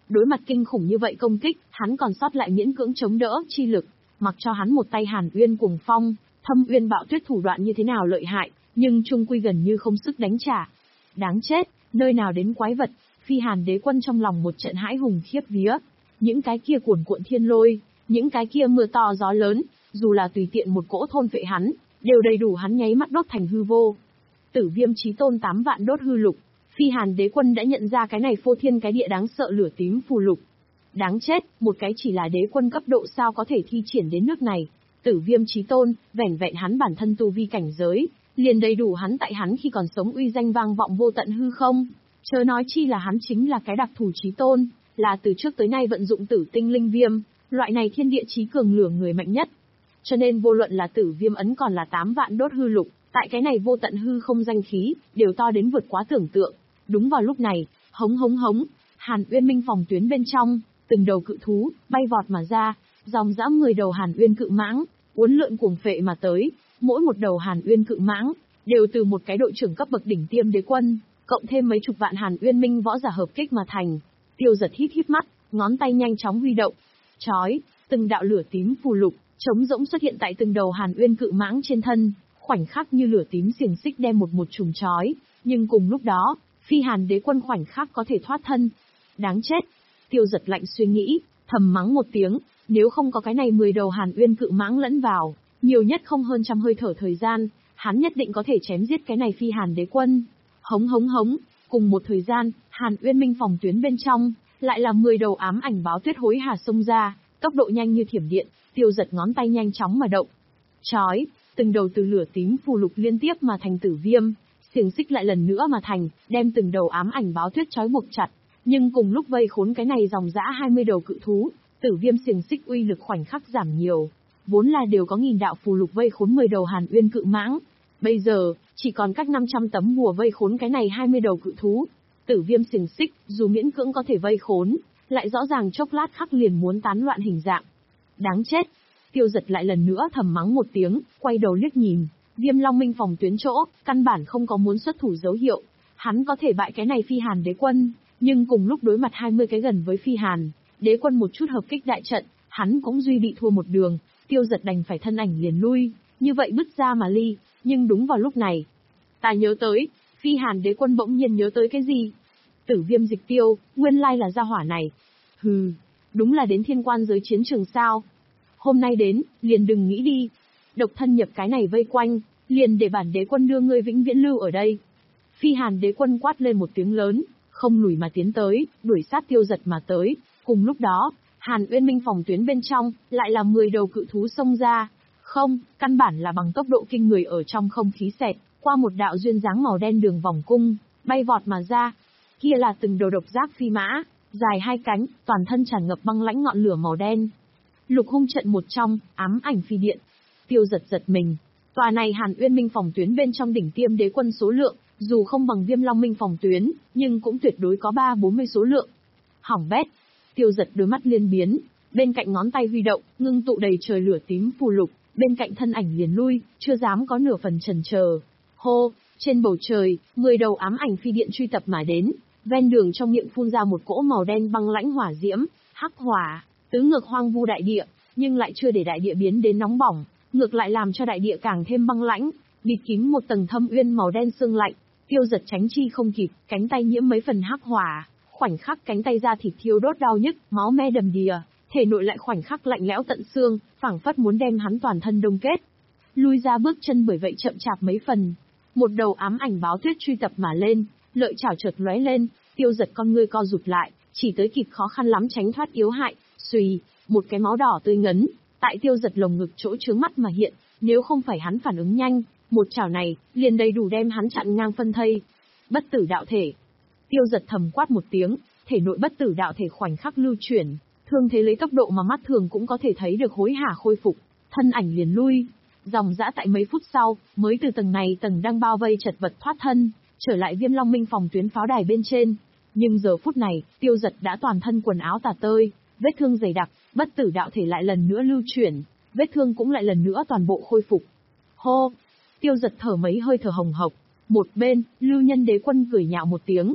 Đối mặt kinh khủng như vậy công kích, hắn còn sót lại miễn cưỡng chống đỡ chi lực, mặc cho hắn một tay Hàn Uyên Cuồng Phong, Thâm Uyên Bạo Tuyết thủ đoạn như thế nào lợi hại, nhưng chung quy gần như không sức đánh trả. Đáng chết, nơi nào đến quái vật, Phi Hàn Đế Quân trong lòng một trận hãi hùng khiếp vía. Những cái kia cuồn cuộn thiên lôi, những cái kia mưa to gió lớn, dù là tùy tiện một cỗ thôn phệ hắn, đều đầy đủ hắn nháy mắt đốt thành hư vô. Tử Viêm Chí Tôn tám vạn đốt hư lục, Phi Hàn Đế Quân đã nhận ra cái này phô thiên cái địa đáng sợ lửa tím phù lục. Đáng chết, một cái chỉ là đế quân cấp độ sao có thể thi triển đến nước này. Tử Viêm Chí Tôn, vẻn vẹn hắn bản thân tu vi cảnh giới, liền đầy đủ hắn tại hắn khi còn sống uy danh vang vọng vô tận hư không. Chớ nói chi là hắn chính là cái đặc thù Chí Tôn, là từ trước tới nay vận dụng tử tinh linh viêm, loại này thiên địa chí cường lửa người mạnh nhất. Cho nên vô luận là tử viêm ấn còn là tám vạn đốt hư lục, tại cái này vô tận hư không danh khí, đều to đến vượt quá tưởng tượng. Đúng vào lúc này, hống hống hống, Hàn Uyên Minh phòng tuyến bên trong, từng đầu cự thú, bay vọt mà ra, dòng dã mười đầu Hàn Uyên cự mãng, uốn lượn cuồng phệ mà tới, mỗi một đầu Hàn Uyên cự mãng, đều từ một cái đội trưởng cấp bậc đỉnh tiêm đế quân, cộng thêm mấy chục vạn Hàn Uyên Minh võ giả hợp kích mà thành. Tiêu Giật híp híp mắt, ngón tay nhanh chóng huy động. Chói, từng đạo lửa tím phù lục, trống rỗng xuất hiện tại từng đầu Hàn Uyên cự mãng trên thân, khoảnh khắc như lửa tím xiềng xích đem một một trùng chói, nhưng cùng lúc đó, Phi Hàn Đế Quân khoảnh khắc có thể thoát thân. Đáng chết. Tiêu Giật lạnh suy nghĩ, thầm mắng một tiếng, nếu không có cái này mười đầu Hàn Uyên cự mãng lẫn vào, nhiều nhất không hơn trăm hơi thở thời gian, hắn nhất định có thể chém giết cái này Phi Hàn Đế Quân. Hống hống hống, cùng một thời gian, Hàn Uyên Minh phòng tuyến bên trong, lại là mười đầu ám ảnh báo tuyết hối hà xông ra, tốc độ nhanh như thiểm điện, Tiêu Giật ngón tay nhanh chóng mà động. Chói, từng đầu từ lửa tím phù lục liên tiếp mà thành tử viêm, xiềng xích lại lần nữa mà thành, đem từng đầu ám ảnh báo tuyết trói buộc chặt, nhưng cùng lúc vây khốn cái này dòng dã hai mươi đầu cự thú, tử viêm xiềng xích uy lực khoảnh khắc giảm nhiều, vốn là đều có nghìn đạo phù lục vây khốn mười đầu Hàn Uyên cự mãng, bây giờ chỉ còn cách năm trăm tấm bùa vây khốn cái này hai mươi đầu cự thú. Tử viêm xiềng xích, dù miễn cưỡng có thể vây khốn, lại rõ ràng chốc lát khắc liền muốn tán loạn hình dạng. Đáng chết. Tiêu Giật lại lần nữa thầm mắng một tiếng, quay đầu liếc nhìn, Viêm Long Minh phòng tuyến chỗ, căn bản không có muốn xuất thủ dấu hiệu. Hắn có thể bại cái này Phi Hàn Đế Quân, nhưng cùng lúc đối mặt hai mươi cái gần với Phi Hàn Đế Quân một chút hợp kích đại trận, hắn cũng duy bị thua một đường. Tiêu Giật đành phải thân ảnh liền lui, như vậy bứt ra mà ly. Nhưng đúng vào lúc này, ta nhớ tới, Phi Hàn Đế Quân bỗng nhiên nhớ tới cái gì? Tử Viêm Dịch Tiêu, nguyên lai là gia hỏa này. Hừ, đúng là đến thiên quan giới chiến trường sao? Hôm nay đến, liền đừng nghĩ đi. Độc thân nhập cái này vây quanh, liền để bản đế quân đưa ngươi vĩnh viễn lưu ở đây. Phi Hàn Đế Quân quát lên một tiếng lớn, không lùi mà tiến tới, đuổi sát Tiêu Giật mà tới. Cùng lúc đó, Hàn Uyên Minh phòng tuyến bên trong, lại là mười đầu cự thú xông ra. Không, căn bản là bằng tốc độ kinh người ở trong không khí xẹt, qua một đạo duyên dáng màu đen đường vòng cung, bay vọt mà ra. Kia là từng đầu độc giác phi mã, dài hai cánh, toàn thân tràn ngập băng lãnh ngọn lửa màu đen. Lục hung trận một trong, ám ảnh phi điện. Tiêu Giật giật mình. Tòa này Hàn Uyên Minh phòng tuyến bên trong đỉnh tiêm đế quân số lượng, dù không bằng Viêm Long Minh phòng tuyến, nhưng cũng tuyệt đối có ba bốn mươi số lượng. Hỏng bét. Tiêu Giật đôi mắt liên biến, bên cạnh ngón tay huy động, ngưng tụ đầy trời lửa tím phù lục, bên cạnh thân ảnh liền lui, chưa dám có nửa phần chần chờ. Hô, trên bầu trời, mười đầu ám ảnh phi điện truy tập mà đến, ven đường trong miệng phun ra một cỗ màu đen băng lãnh hỏa diễm, hắc hỏa, tứ ngược hoang vu đại địa, nhưng lại chưa để đại địa biến đến nóng bỏng, ngược lại làm cho đại địa càng thêm băng lãnh, bịt kín một tầng thâm uyên màu đen sương lạnh. Tiêu Giật tránh chi không kịp, cánh tay nhiễm mấy phần hắc hỏa, khoảnh khắc cánh tay ra thịt thiêu đốt đau nhức, máu me đầm đìa, thể nội lại khoảnh khắc lạnh lẽo tận xương, phảng phất muốn đem hắn toàn thân đông kết. Lui ra bước chân bởi vậy chậm chạp mấy phần. Một đầu ám ảnh báo tuyết truy tập mà lên, lợi chảo chợt lóe lên, Tiêu Giật con ngươi co rụt lại, chỉ tới kịp khó khăn lắm tránh thoát yếu hại, xùy, một cái máu đỏ tươi ngấn, tại Tiêu Giật lồng ngực chỗ chướng mắt mà hiện, nếu không phải hắn phản ứng nhanh, một chảo này, liền đầy đủ đem hắn chặn ngang phân thây. Bất tử đạo thể. Tiêu Giật thầm quát một tiếng, thể nội bất tử đạo thể khoảnh khắc lưu chuyển, thương thế lấy tốc độ mà mắt thường cũng có thể thấy được hối hả khôi phục, thân ảnh liền lui. Dòng dã tại mấy phút sau, mới từ tầng này tầng đang bao vây chật vật thoát thân, trở lại Viêm Long Minh phòng tuyến pháo đài bên trên. Nhưng giờ phút này, Tiêu Giật đã toàn thân quần áo tả tơi, vết thương dày đặc, bất tử đạo thể lại lần nữa lưu chuyển, vết thương cũng lại lần nữa toàn bộ khôi phục. Hô! Tiêu Giật thở mấy hơi thở hồng hộc. Một bên, Lưu Nhân Đế Quân cười nhạo một tiếng.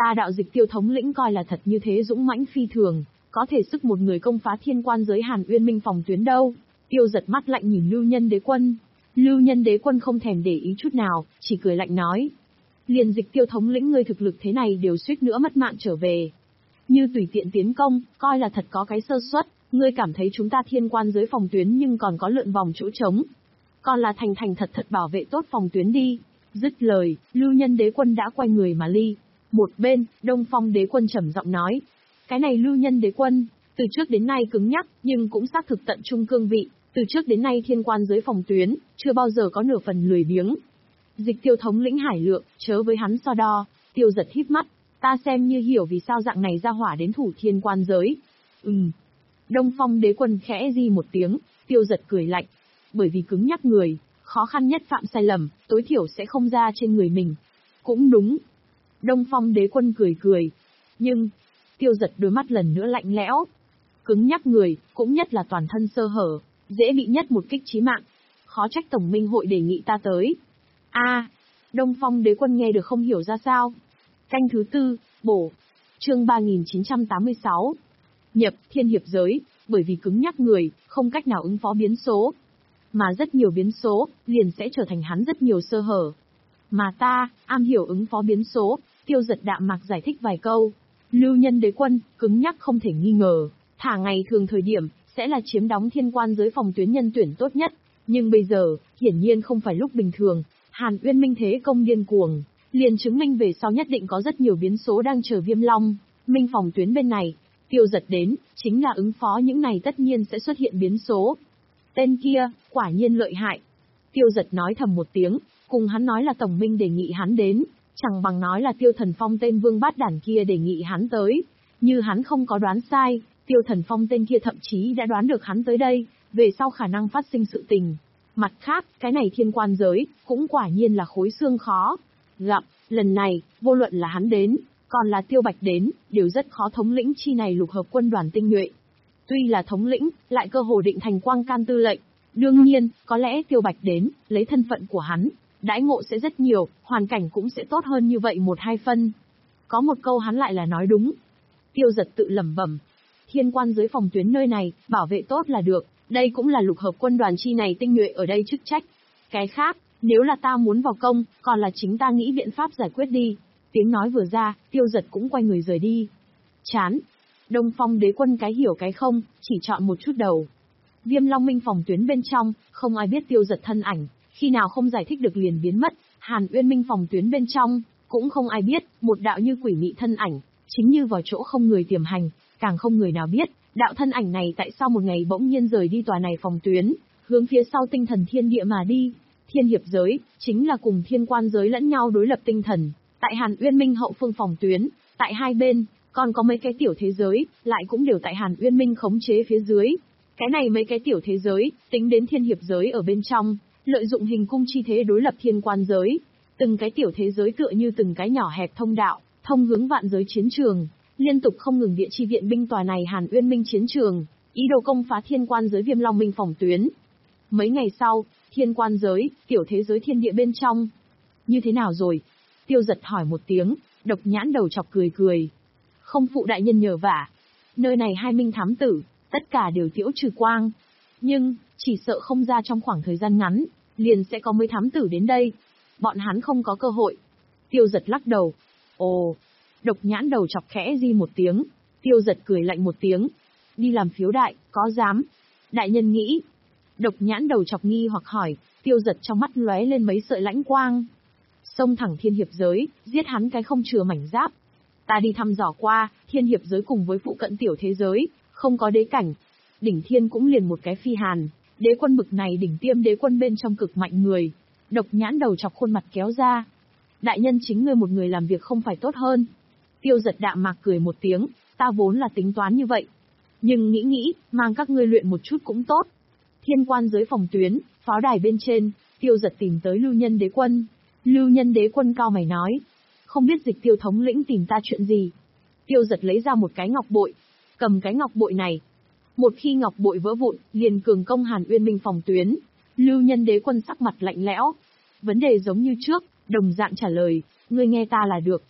Ta đạo Dịch Tiêu thống lĩnh coi là thật như thế dũng mãnh phi thường, có thể sức một người công phá thiên quan giới Hàn Uyên Minh phòng tuyến đâu. Tiêu Giật mắt lạnh nhìn Lưu Nhân Đế Quân. Lưu Nhân Đế Quân không thèm để ý chút nào, chỉ cười lạnh nói. Liền Dịch Tiêu thống lĩnh ngươi thực lực thế này đều suýt nữa mất mạng trở về. Như tùy tiện tiến công, coi là thật có cái sơ suất, ngươi cảm thấy chúng ta thiên quan giới phòng tuyến nhưng còn có lượn vòng chỗ trống. Còn là thành thành thật thật bảo vệ tốt phòng tuyến đi. Dứt lời, Lưu Nhân Đế Quân đã quay người mà ly. Một bên, Đông Phong Đế Quân trầm giọng nói. Cái này Lưu Nhân Đế Quân, từ trước đến nay cứng nhắc, nhưng cũng xác thực tận trung cương vị. Từ trước đến nay thiên quan giới phòng tuyến, chưa bao giờ có nửa phần lười biếng. Dịch Tiêu thống lĩnh hải lượng, chớ với hắn so đo. Tiêu Giật híp mắt, ta xem như hiểu vì sao dạng này ra hỏa đến thủ thiên quan giới. Ừm. Đông Phong Đế Quân khẽ di một tiếng, Tiêu Giật cười lạnh. Bởi vì cứng nhắc người, khó khăn nhất phạm sai lầm, tối thiểu sẽ không ra trên người mình. Cũng đúng. Đông Phong Đế Quân cười cười. Nhưng, Tiêu Giật đôi mắt lần nữa lạnh lẽo. Cứng nhắc người, cũng nhất là toàn thân sơ hở, dễ bị nhất một kích chí mạng. Khó trách Tổng Minh hội đề nghị ta tới. A, Đông Phong Đế Quân nghe được không hiểu ra sao. Canh thứ tư, bổ. Chương ba nghìn chín trăm tám mươi sáu. Nhập thiên hiệp giới, bởi vì cứng nhắc người, không cách nào ứng phó biến số. Mà rất nhiều biến số, liền sẽ trở thành hắn rất nhiều sơ hở. Mà ta, am hiểu ứng phó biến số, Tiêu Giật đạm mạc giải thích vài câu. Lưu Nhân Đế Quân, cứng nhắc không thể nghi ngờ, thả ngày thường thời điểm, sẽ là chiếm đóng thiên quan giới phòng tuyến nhân tuyển tốt nhất. Nhưng bây giờ, hiển nhiên không phải lúc bình thường, Hàn Uyên Minh thế công điên cuồng, liền chứng minh về sau nhất định có rất nhiều biến số đang chờ Viêm Long Minh phòng tuyến bên này. Tiêu Giật đến, chính là ứng phó những này tất nhiên sẽ xuất hiện biến số. Tên kia, quả nhiên lợi hại. Tiêu Giật nói thầm một tiếng, cùng hắn nói là Tổng Minh đề nghị hắn đến, chẳng bằng nói là Tiêu Thần Phong tên vương bát đản kia đề nghị hắn tới. Như hắn không có đoán sai, Tiêu Thần Phong tên kia thậm chí đã đoán được hắn tới đây, về sau khả năng phát sinh sự tình. Mặt khác, cái này thiên quan giới, cũng quả nhiên là khối xương khó gặp. Lần này, vô luận là hắn đến, còn là Tiêu Bạch đến, đều rất khó thống lĩnh chi này lục hợp quân đoàn tinh nhuệ. Tuy là thống lĩnh, lại cơ hồ định thành quang can tư lệnh. Đương nhiên, có lẽ Tiêu Bạch đến, lấy thân phận của hắn, đãi ngộ sẽ rất nhiều, hoàn cảnh cũng sẽ tốt hơn như vậy một hai phân. Có một câu hắn lại là nói đúng. Tiêu Giật tự lẩm bẩm. Thiên quan giới phòng tuyến nơi này, bảo vệ tốt là được, đây cũng là lục hợp quân đoàn chi này tinh nhuệ ở đây chức trách. Cái khác, nếu là ta muốn vào công, còn là chính ta nghĩ biện pháp giải quyết đi. Tiếng nói vừa ra, Tiêu Giật cũng quay người rời đi. Chán. Đông Phong Đế Quân cái hiểu cái không, chỉ chọn một chút đầu. Viêm Long Minh phòng tuyến bên trong, không ai biết Tiêu Giật thân ảnh, khi nào không giải thích được liền biến mất. Hàn Uyên Minh phòng tuyến bên trong, cũng không ai biết, một đạo như quỷ mị thân ảnh, chính như vào chỗ không người tiềm hành, càng không người nào biết, đạo thân ảnh này tại sao một ngày bỗng nhiên rời đi tòa này phòng tuyến, hướng phía sau tinh thần thiên địa mà đi. Thiên hiệp giới, chính là cùng thiên quan giới lẫn nhau đối lập tinh thần, tại Hàn Uyên Minh hậu phương phòng tuyến, tại hai bên, còn có mấy cái tiểu thế giới, lại cũng đều tại Hàn Uyên Minh khống chế phía dưới. Cái này mấy cái tiểu thế giới, tính đến thiên hiệp giới ở bên trong, lợi dụng hình cung chi thế đối lập thiên quan giới. Từng cái tiểu thế giới tựa như từng cái nhỏ hẹp thông đạo, thông hướng vạn giới chiến trường, liên tục không ngừng địa chi viện binh tòa này Hàn Uyên Minh chiến trường, ý đồ công phá thiên quan giới Viêm Long Minh phòng tuyến. Mấy ngày sau, thiên quan giới, tiểu thế giới thiên địa bên trong. Như thế nào rồi? Tiêu Giật hỏi một tiếng, Độc Nhãn đầu chọc cười cười. Không phụ đại nhân nhờ vả. Nơi này hai minh thám tử, tất cả đều tiễu trừ quang. Nhưng, chỉ sợ không ra trong khoảng thời gian ngắn, liền sẽ có mấy thám tử đến đây. Bọn hắn không có cơ hội. Tiêu Giật lắc đầu. Ồ, Độc Nhãn đầu chọc khẽ di một tiếng. Tiêu Giật cười lạnh một tiếng. Đi làm phiếu đại, có dám? Đại nhân nghĩ. Độc Nhãn đầu chọc nghi hoặc hỏi, Tiêu Giật trong mắt lóe lên mấy sợi lãnh quang. Xông thẳng thiên hiệp giới, giết hắn cái không chừa mảnh giáp. Ta đi thăm dò qua, thiên hiệp giới cùng với phụ cận tiểu thế giới, không có đế cảnh. Đỉnh thiên cũng liền một cái phi hàn, đế quân bực này đỉnh tiêm đế quân bên trong cực mạnh người. Độc Nhãn đầu chọc khuôn mặt kéo ra. Đại nhân chính ngươi một người làm việc không phải tốt hơn. Tiêu Giật đạm mạc cười một tiếng, ta vốn là tính toán như vậy. Nhưng nghĩ nghĩ, mang các ngươi luyện một chút cũng tốt. Thiên quan giới phòng tuyến, pháo đài bên trên, Tiêu Giật tìm tới Lưu Nhân Đế Quân. Lưu Nhân Đế Quân cao mày nói. Không biết Dịch Tiêu thống lĩnh tìm ta chuyện gì. Tiêu Giật lấy ra một cái ngọc bội. Cầm cái ngọc bội này. Một khi ngọc bội vỡ vụn, liền cường công Hàn Uyên Minh phòng tuyến. Lưu Nhân Đế Quân sắc mặt lạnh lẽo. Vấn đề giống như trước, đồng dạng trả lời, ngươi nghe ta là được.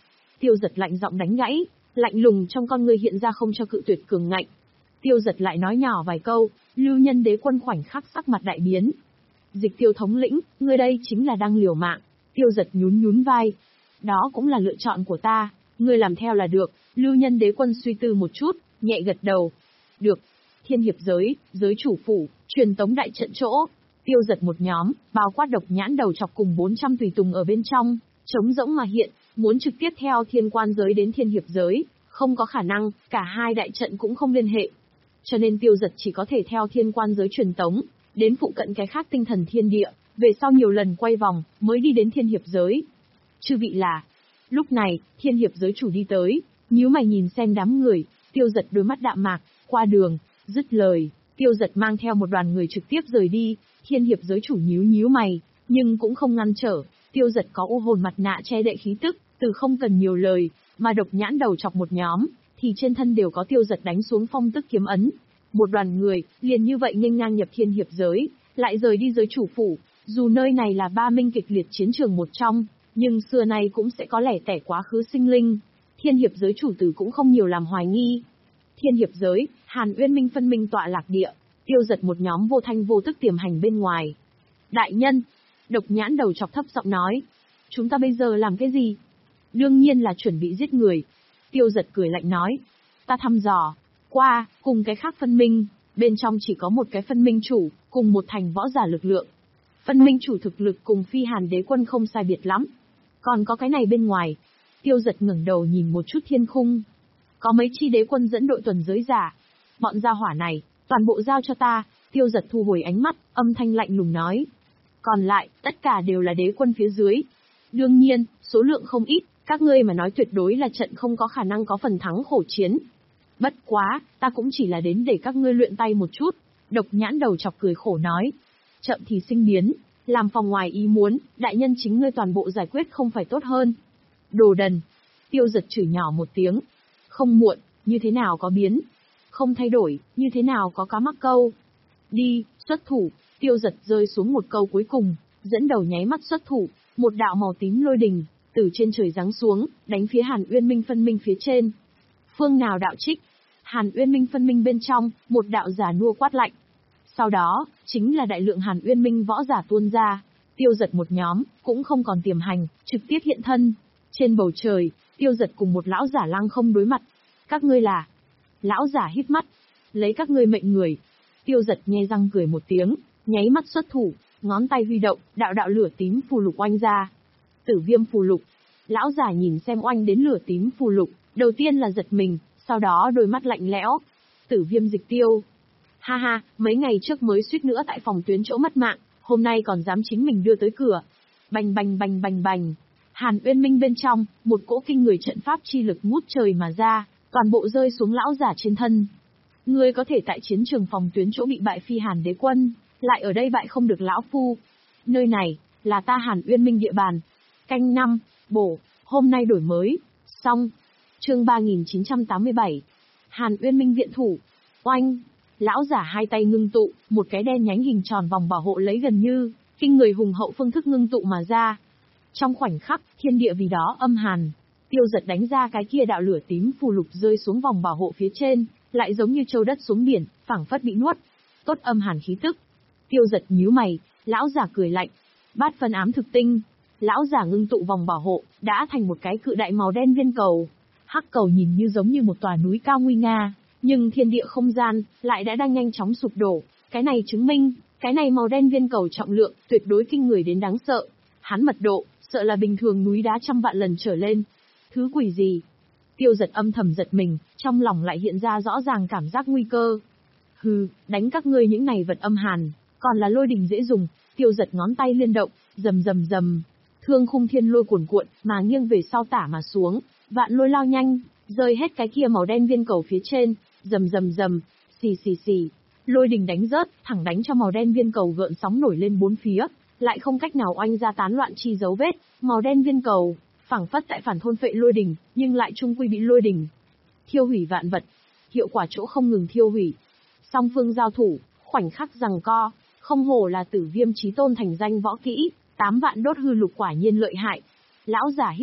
Tiêu Giật lạnh giọng đánh gãy, lạnh lùng trong con người hiện ra không cho cự tuyệt cường ngạnh. Tiêu Giật lại nói nhỏ vài câu, Lưu Nhân Đế Quân khoảnh khắc sắc mặt đại biến. Dịch Tiêu thống lĩnh, ngươi đây chính là đang liều mạng. Tiêu Giật nhún nhún vai. Đó cũng là lựa chọn của ta, ngươi làm theo là được. Lưu Nhân Đế Quân suy tư một chút, nhẹ gật đầu. Được. Thiên hiệp giới, giới chủ phủ, truyền tống đại trận chỗ. Tiêu Giật một nhóm, bao quát Độc Nhãn Đầu Chọc cùng bốn trăm tùy tùng ở bên trong, trống rỗng mà hiện, muốn trực tiếp theo thiên quan giới đến thiên hiệp giới, không có khả năng, cả hai đại trận cũng không liên hệ. Cho nên Tiêu Giật chỉ có thể theo thiên quan giới truyền tống, đến phụ cận cái khác tinh thần thiên địa, về sau nhiều lần quay vòng, mới đi đến thiên hiệp giới. Chư vị là... Lúc này, thiên hiệp giới chủ đi tới, nhíu mày nhìn xem đám người, Tiêu Giật đôi mắt đạm mạc, qua đường, dứt lời, Tiêu Giật mang theo một đoàn người trực tiếp rời đi, thiên hiệp giới chủ nhíu nhíu mày, nhưng cũng không ngăn trở, Tiêu Giật có u hồn mặt nạ che đậy khí tức, từ không cần nhiều lời, mà Độc Nhãn Đầu Chọc một nhóm, thì trên thân đều có Tiêu Giật đánh xuống phong tức kiếm ấn. Một đoàn người, liền như vậy nghênh ngang nhập thiên hiệp giới, lại rời đi giới chủ phủ, dù nơi này là ba minh kịch liệt chiến trường một trong, nhưng xưa nay cũng sẽ có lẻ tẻ quá khứ sinh linh. Thiên hiệp giới chủ tử cũng không nhiều làm hoài nghi. Thiên hiệp giới, Hàn Uyên Minh phân minh tọa lạc địa, Tiêu Giật một nhóm vô thanh vô tức tiềm hành bên ngoài. Đại nhân, Độc Nhãn Đầu Chọc thấp giọng nói, chúng ta bây giờ làm cái gì? Đương nhiên là chuẩn bị giết người. Tiêu Giật cười lạnh nói, ta thăm dò qua, cùng cái khác phân minh, bên trong chỉ có một cái phân minh chủ, cùng một thành võ giả lực lượng. Phân minh chủ thực lực cùng Phi Hàn Đế Quân không sai biệt lắm. Còn có cái này bên ngoài. Tiêu Giật ngẩng đầu nhìn một chút thiên khung. Có mấy chi đế quân dẫn đội tuần giới giả. Bọn gia hỏa này, toàn bộ giao cho ta. Tiêu Giật thu hồi ánh mắt, âm thanh lạnh lùng nói. Còn lại, tất cả đều là đế quân phía dưới. Đương nhiên, số lượng không ít, các ngươi mà nói tuyệt đối là trận không có khả năng có phần thắng khổ chiến. Bất quá, ta cũng chỉ là đến để các ngươi luyện tay một chút. Độc Nhãn Đầu Chọc cười khổ nói. Chậm thì sinh biến, làm phòng ngoài ý muốn, đại nhân chính ngươi toàn bộ giải quyết không phải tốt hơn. Đồ đần. Tiêu Giật chửi nhỏ một tiếng. Không muộn, như thế nào có biến. Không thay đổi, như thế nào có cá mắc câu. Đi, xuất thủ. Tiêu Giật rơi xuống một câu cuối cùng, dẫn đầu nháy mắt xuất thủ, một đạo màu tím lôi đình, từ trên trời giáng xuống, đánh phía Hàn Uyên Minh phân minh phía trên. Phương nào đạo trích? Hàn Uyên Minh phân minh bên trong, một đạo giả nua quát lạnh. Sau đó, chính là đại lượng Hàn Uyên Minh võ giả tuôn ra, Tiêu Giật một nhóm, cũng không còn tiềm hành, trực tiếp hiện thân. Trên bầu trời, Tiêu Giật cùng một lão giả lăng không đối mặt. Các ngươi là? Lão giả híp mắt. Lấy các ngươi mệnh người. Tiêu Giật nhe răng cười một tiếng, nháy mắt xuất thủ, ngón tay huy động, đạo đạo lửa tím phù lục oanh ra. Tử viêm phù lục. Lão giả nhìn xem oanh đến lửa tím phù lục, đầu tiên là giật mình, sau đó đôi mắt lạnh lẽo. Tử viêm dịch tiêu. Ha ha, mấy ngày trước mới suýt nữa tại phòng tuyến chỗ mất mạng, hôm nay còn dám chính mình đưa tới cửa. Bành bành bành bành bành. Hàn Uyên Minh bên trong, một cỗ kinh người trận pháp chi lực ngút trời mà ra, toàn bộ rơi xuống lão giả trên thân. Ngươi có thể tại chiến trường phòng tuyến chỗ bị bại Phi Hàn Đế Quân, lại ở đây bại không được lão phu. Nơi này, là ta Hàn Uyên Minh địa bàn. Canh năm, bổ, hôm nay đổi mới, xong. Chương ba nghìn chín trăm tám mươi bảy. Hàn Uyên Minh viện thủ. Oanh. Lão giả hai tay ngưng tụ, một cái đen nhánh hình tròn vòng bảo hộ lấy gần như kinh người hùng hậu phương thức ngưng tụ mà ra. Trong khoảnh khắc, thiên địa vì đó âm hàn. Tiêu Giật đánh ra cái kia đạo lửa tím phù lục rơi xuống vòng bảo hộ phía trên, lại giống như châu đất xuống biển, phảng phất bị nuốt. Tốt âm hàn khí tức. Tiêu Giật nhíu mày, lão giả cười lạnh. Bát phân ám thực tinh. Lão giả ngưng tụ vòng bảo hộ, đã thành một cái cự đại màu đen viên cầu. Hắc cầu nhìn như giống như một tòa núi cao nguy nga, nhưng thiên địa không gian lại đã đang nhanh chóng sụp đổ. Cái này chứng minh, cái này màu đen viên cầu trọng lượng tuyệt đối kinh người đến đáng sợ. Hắn mật độ, sợ là bình thường núi đá trăm vạn lần trở lên. Thứ quỷ gì? Tiêu Giật âm thầm giật mình, trong lòng lại hiện ra rõ ràng cảm giác nguy cơ. Hừ, đánh các ngươi những này vật âm hàn, còn là lôi đình dễ dùng. Tiêu Giật ngón tay liên động, rầm rầm rầm, thương khung thiên lôi cuồn cuộn, mà nghiêng về sau tả mà xuống, vạn lôi lao nhanh, rơi hết cái kia màu đen viên cầu phía trên, rầm rầm rầm, xì xì xì, lôi đình đánh rớt, thẳng đánh cho màu đen viên cầu gợn sóng nổi lên bốn phía, lại không cách nào oanh ra tán loạn chi dấu vết, màu đen viên cầu phảng phất tại phản thôn phệ lôi đình, nhưng lại chung quy bị lôi đình thiêu hủy vạn vật, hiệu quả chỗ không ngừng thiêu hủy. Song phương giao thủ, khoảnh khắc giằng co, không hổ là Tử Viêm chí tôn thành danh võ kỹ, tám vạn đốt hư lục quả nhiên lợi hại. Lão giả híp mắt,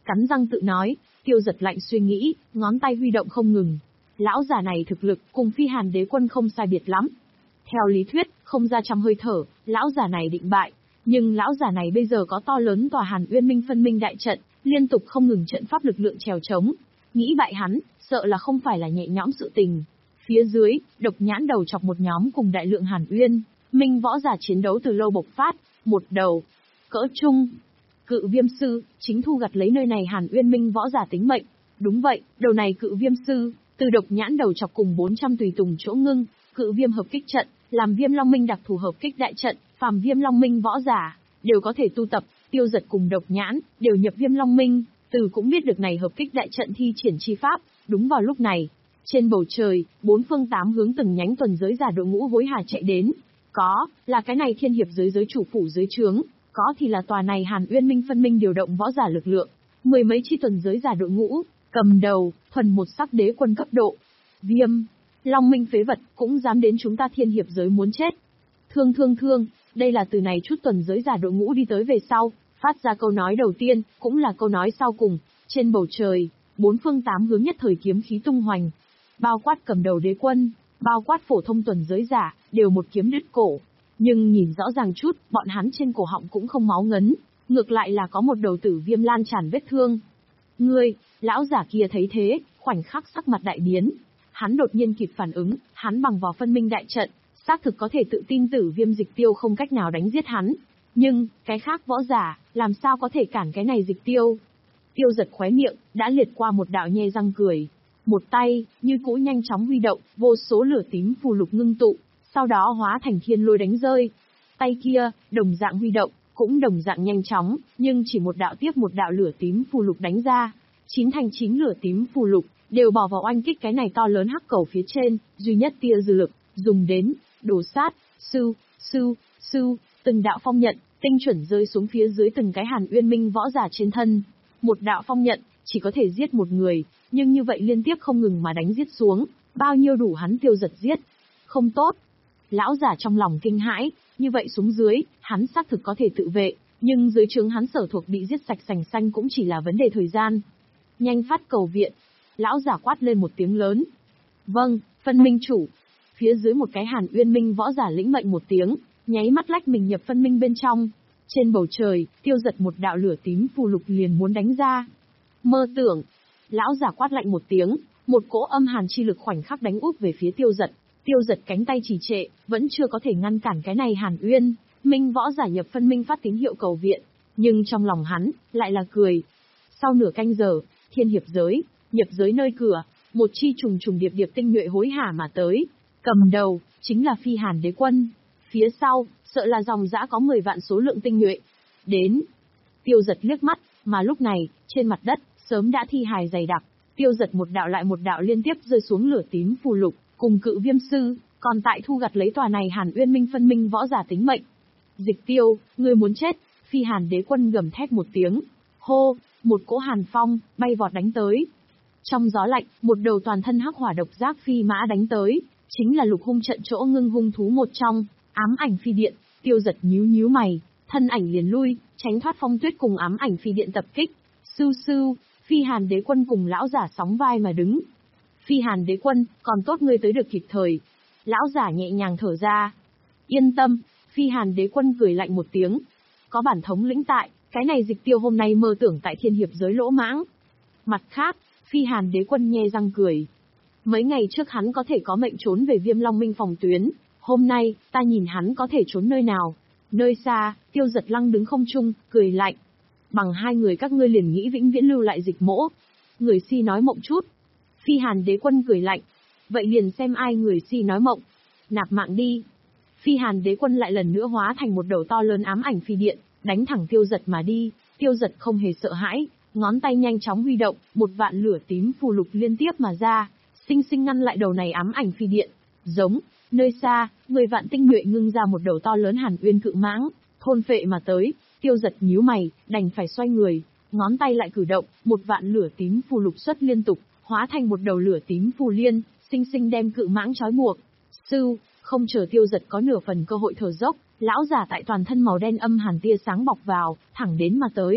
Cắn răng tự nói, Tiêu Giật lạnh suy nghĩ, ngón tay huy động không ngừng. Lão già này thực lực cùng Phi Hàn Đế Quân không sai biệt lắm. Theo lý thuyết, không ra trăm hơi thở, lão già này định bại. Nhưng lão già này bây giờ có to lớn tòa Hàn Uyên Minh phân minh đại trận, liên tục không ngừng trận pháp lực lượng trèo trống. Nghĩ bại hắn, sợ là không phải là nhẹ nhõm sự tình. Phía dưới, Độc Nhãn đầu chọc một nhóm cùng đại lượng Hàn Uyên Minh võ giả chiến đấu từ lâu bộc phát, một đầu cỡ trung Cự Viêm Sư chính thu gặt lấy nơi này Hàn Uyên Minh võ giả tính mệnh. Đúng vậy, đầu này Cự Viêm Sư từ Độc Nhãn đầu chọc cùng bốn trăm tùy tùng chỗ ngưng, Cự Viêm hợp kích trận, làm Viêm Long Minh đặc thù hợp kích đại trận, phàm Viêm Long Minh võ giả đều có thể tu tập. Tiêu Giật cùng Độc Nhãn đều nhập Viêm Long Minh, từ cũng biết được này hợp kích đại trận thi triển chi pháp. Đúng vào lúc này, trên bầu trời, bốn phương tám hướng từng nhánh tuần giới giả đội ngũ hối hả chạy đến. Có là cái này Thiên Hiệp giới giới chủ phủ dưới trướng, có thì là tòa này Hàn Uyên Minh phân minh điều động võ giả lực lượng, mười mấy chi tuần giới giả đội ngũ, cầm đầu, thuần một sắc đế quân cấp độ. Viêm Long Minh phế vật, cũng dám đến chúng ta Thiên Hiệp giới muốn chết. Thương thương thương, đây là từ này chút tuần giới giả đội ngũ đi tới về sau, phát ra câu nói đầu tiên, cũng là câu nói sau cùng. Trên bầu trời, bốn phương tám hướng nhất thời kiếm khí tung hoành, bao quát cầm đầu đế quân, bao quát phổ thông tuần giới giả, đều một kiếm đứt cổ. Nhưng nhìn rõ ràng chút, bọn hắn trên cổ họng cũng không máu ngấn, ngược lại là có một đầu tử viêm lan tràn vết thương. Ngươi, lão giả kia thấy thế, khoảnh khắc sắc mặt đại biến. Hắn đột nhiên kịp phản ứng, hắn bằng vào phân minh đại trận, xác thực có thể tự tin tử viêm dịch tiêu không cách nào đánh giết hắn. Nhưng, cái khác võ giả, làm sao có thể cản cái này dịch tiêu? Tiêu Giật khóe miệng, đã liệt qua một đạo nhe răng cười. Một tay, như cũ nhanh chóng huy động, vô số lửa tím phù lục ngưng tụ, sau đó hóa thành thiên lôi đánh rơi. Tay kia, đồng dạng huy động, cũng đồng dạng nhanh chóng, nhưng chỉ một đạo tiếp một đạo lửa tím phù lục đánh ra. Chín thành chín lửa tím phù lục, đều bỏ vào oanh kích cái này to lớn hắc cầu phía trên, duy nhất tia dư lực, dùng đến, đổ sát, sư, sư, sư, từng đạo phong nhận, tinh chuẩn rơi xuống phía dưới từng cái Hàn Uyên Minh võ giả trên thân. Một đạo phong nhận, chỉ có thể giết một người, nhưng như vậy liên tiếp không ngừng mà đánh giết xuống, bao nhiêu đủ hắn Tiêu Giật giết. Không tốt. Lão giả trong lòng kinh hãi, như vậy xuống dưới, hắn xác thực có thể tự vệ, nhưng dưới trướng hắn sở thuộc bị giết sạch sành xanh cũng chỉ là vấn đề thời gian. Nhanh phát cầu viện. Lão giả quát lên một tiếng lớn. Vâng, phân minh chủ. Phía dưới một cái Hàn Uyên Minh võ giả lĩnh mệnh một tiếng, nháy mắt lách mình nhập phân minh bên trong. Trên bầu trời, Tiêu Giật một đạo lửa tím phù lục liền muốn đánh ra. Mơ tưởng. Lão giả quát lạnh một tiếng, một cỗ âm hàn chi lực khoảnh khắc đánh úp về phía Tiêu Giật. Tiêu Giật cánh tay trì trệ, vẫn chưa có thể ngăn cản cái này Hàn Uyên Minh võ giả nhập phân minh phát tín hiệu cầu viện, nhưng trong lòng hắn lại là cười. Sau nửa canh giờ, Thiên Hiệp giới, nhập giới nơi cửa, một chi trùng trùng điệp điệp tinh nhuệ hối hả mà tới, cầm đầu chính là Phi Hàn Đế Quân, phía sau sợ là dòng dã có mười vạn số lượng tinh nhuệ. Đến. Tiêu Giật liếc mắt, mà lúc này, trên mặt đất sớm đã thi hài dày đặc, Tiêu Giật một đạo lại một đạo liên tiếp rơi xuống lửa tím phù lục, cùng Cự Viêm Sư, còn tại thu gặt lấy tòa này Hàn Uyên Minh phân minh võ giả tính mệnh. Dịch Tiêu, ngươi muốn chết. Phi Hàn Đế Quân gầm thét một tiếng. Hô, một cỗ hàn phong bay vọt đánh tới. Trong gió lạnh, một đầu toàn thân hắc hỏa độc giác phi mã đánh tới, chính là Lục Hung trận chỗ ngưng hung thú một trong, Ám Ảnh Phi Điện. Tiêu Giật nhíu nhíu mày, thân ảnh liền lui, tránh thoát phong tuyết cùng Ám Ảnh Phi Điện tập kích. Sưu sưu, Phi Hàn Đế Quân cùng lão giả sóng vai mà đứng. Phi Hàn Đế Quân, còn tốt ngươi tới được kịp thời. Lão giả nhẹ nhàng thở ra. Yên tâm. Phi Hàn Đế Quân cười lạnh một tiếng. Có bản thống lĩnh tại, cái này Dịch Tiêu hôm nay mơ tưởng tại Thiên Hiệp giới lỗ mãng. Mặt khác, Phi Hàn Đế Quân nhe răng cười. Mấy ngày trước hắn có thể có mệnh trốn về Viêm Long Minh phòng tuyến, hôm nay, ta nhìn hắn có thể trốn nơi nào. Nơi xa, Tiêu Giật lăng đứng không trung, cười lạnh. Bằng hai người các ngươi liền nghĩ vĩnh viễn lưu lại Dịch Mỗ. Người si nói mộng chút. Phi Hàn Đế Quân cười lạnh. Vậy liền xem ai người si nói mộng. Nạp mạng đi. Phi Hàn Đế Quân lại lần nữa hóa thành một đầu to lớn Ám Ảnh Phi Điện, đánh thẳng Tiêu Giật mà đi. Tiêu Giật không hề sợ hãi, ngón tay nhanh chóng huy động, một vạn lửa tím phù lục liên tiếp mà ra, sinh sinh ngăn lại đầu này Ám Ảnh Phi Điện. Giống, nơi xa, mười vạn tinh nhuệ ngưng ra một đầu to lớn Hàn Uyên cự mãng, thôn phệ mà tới. Tiêu Giật nhíu mày, đành phải xoay người, ngón tay lại cử động, một vạn lửa tím phù lục xuất liên tục, hóa thành một đầu lửa tím phù liên, sinh sinh đem cự mãng trói buộc. Sư, không chờ Tiêu Giật có nửa phần cơ hội thở dốc, lão giả tại toàn thân màu đen âm hàn tia sáng bọc vào, thẳng đến mà tới.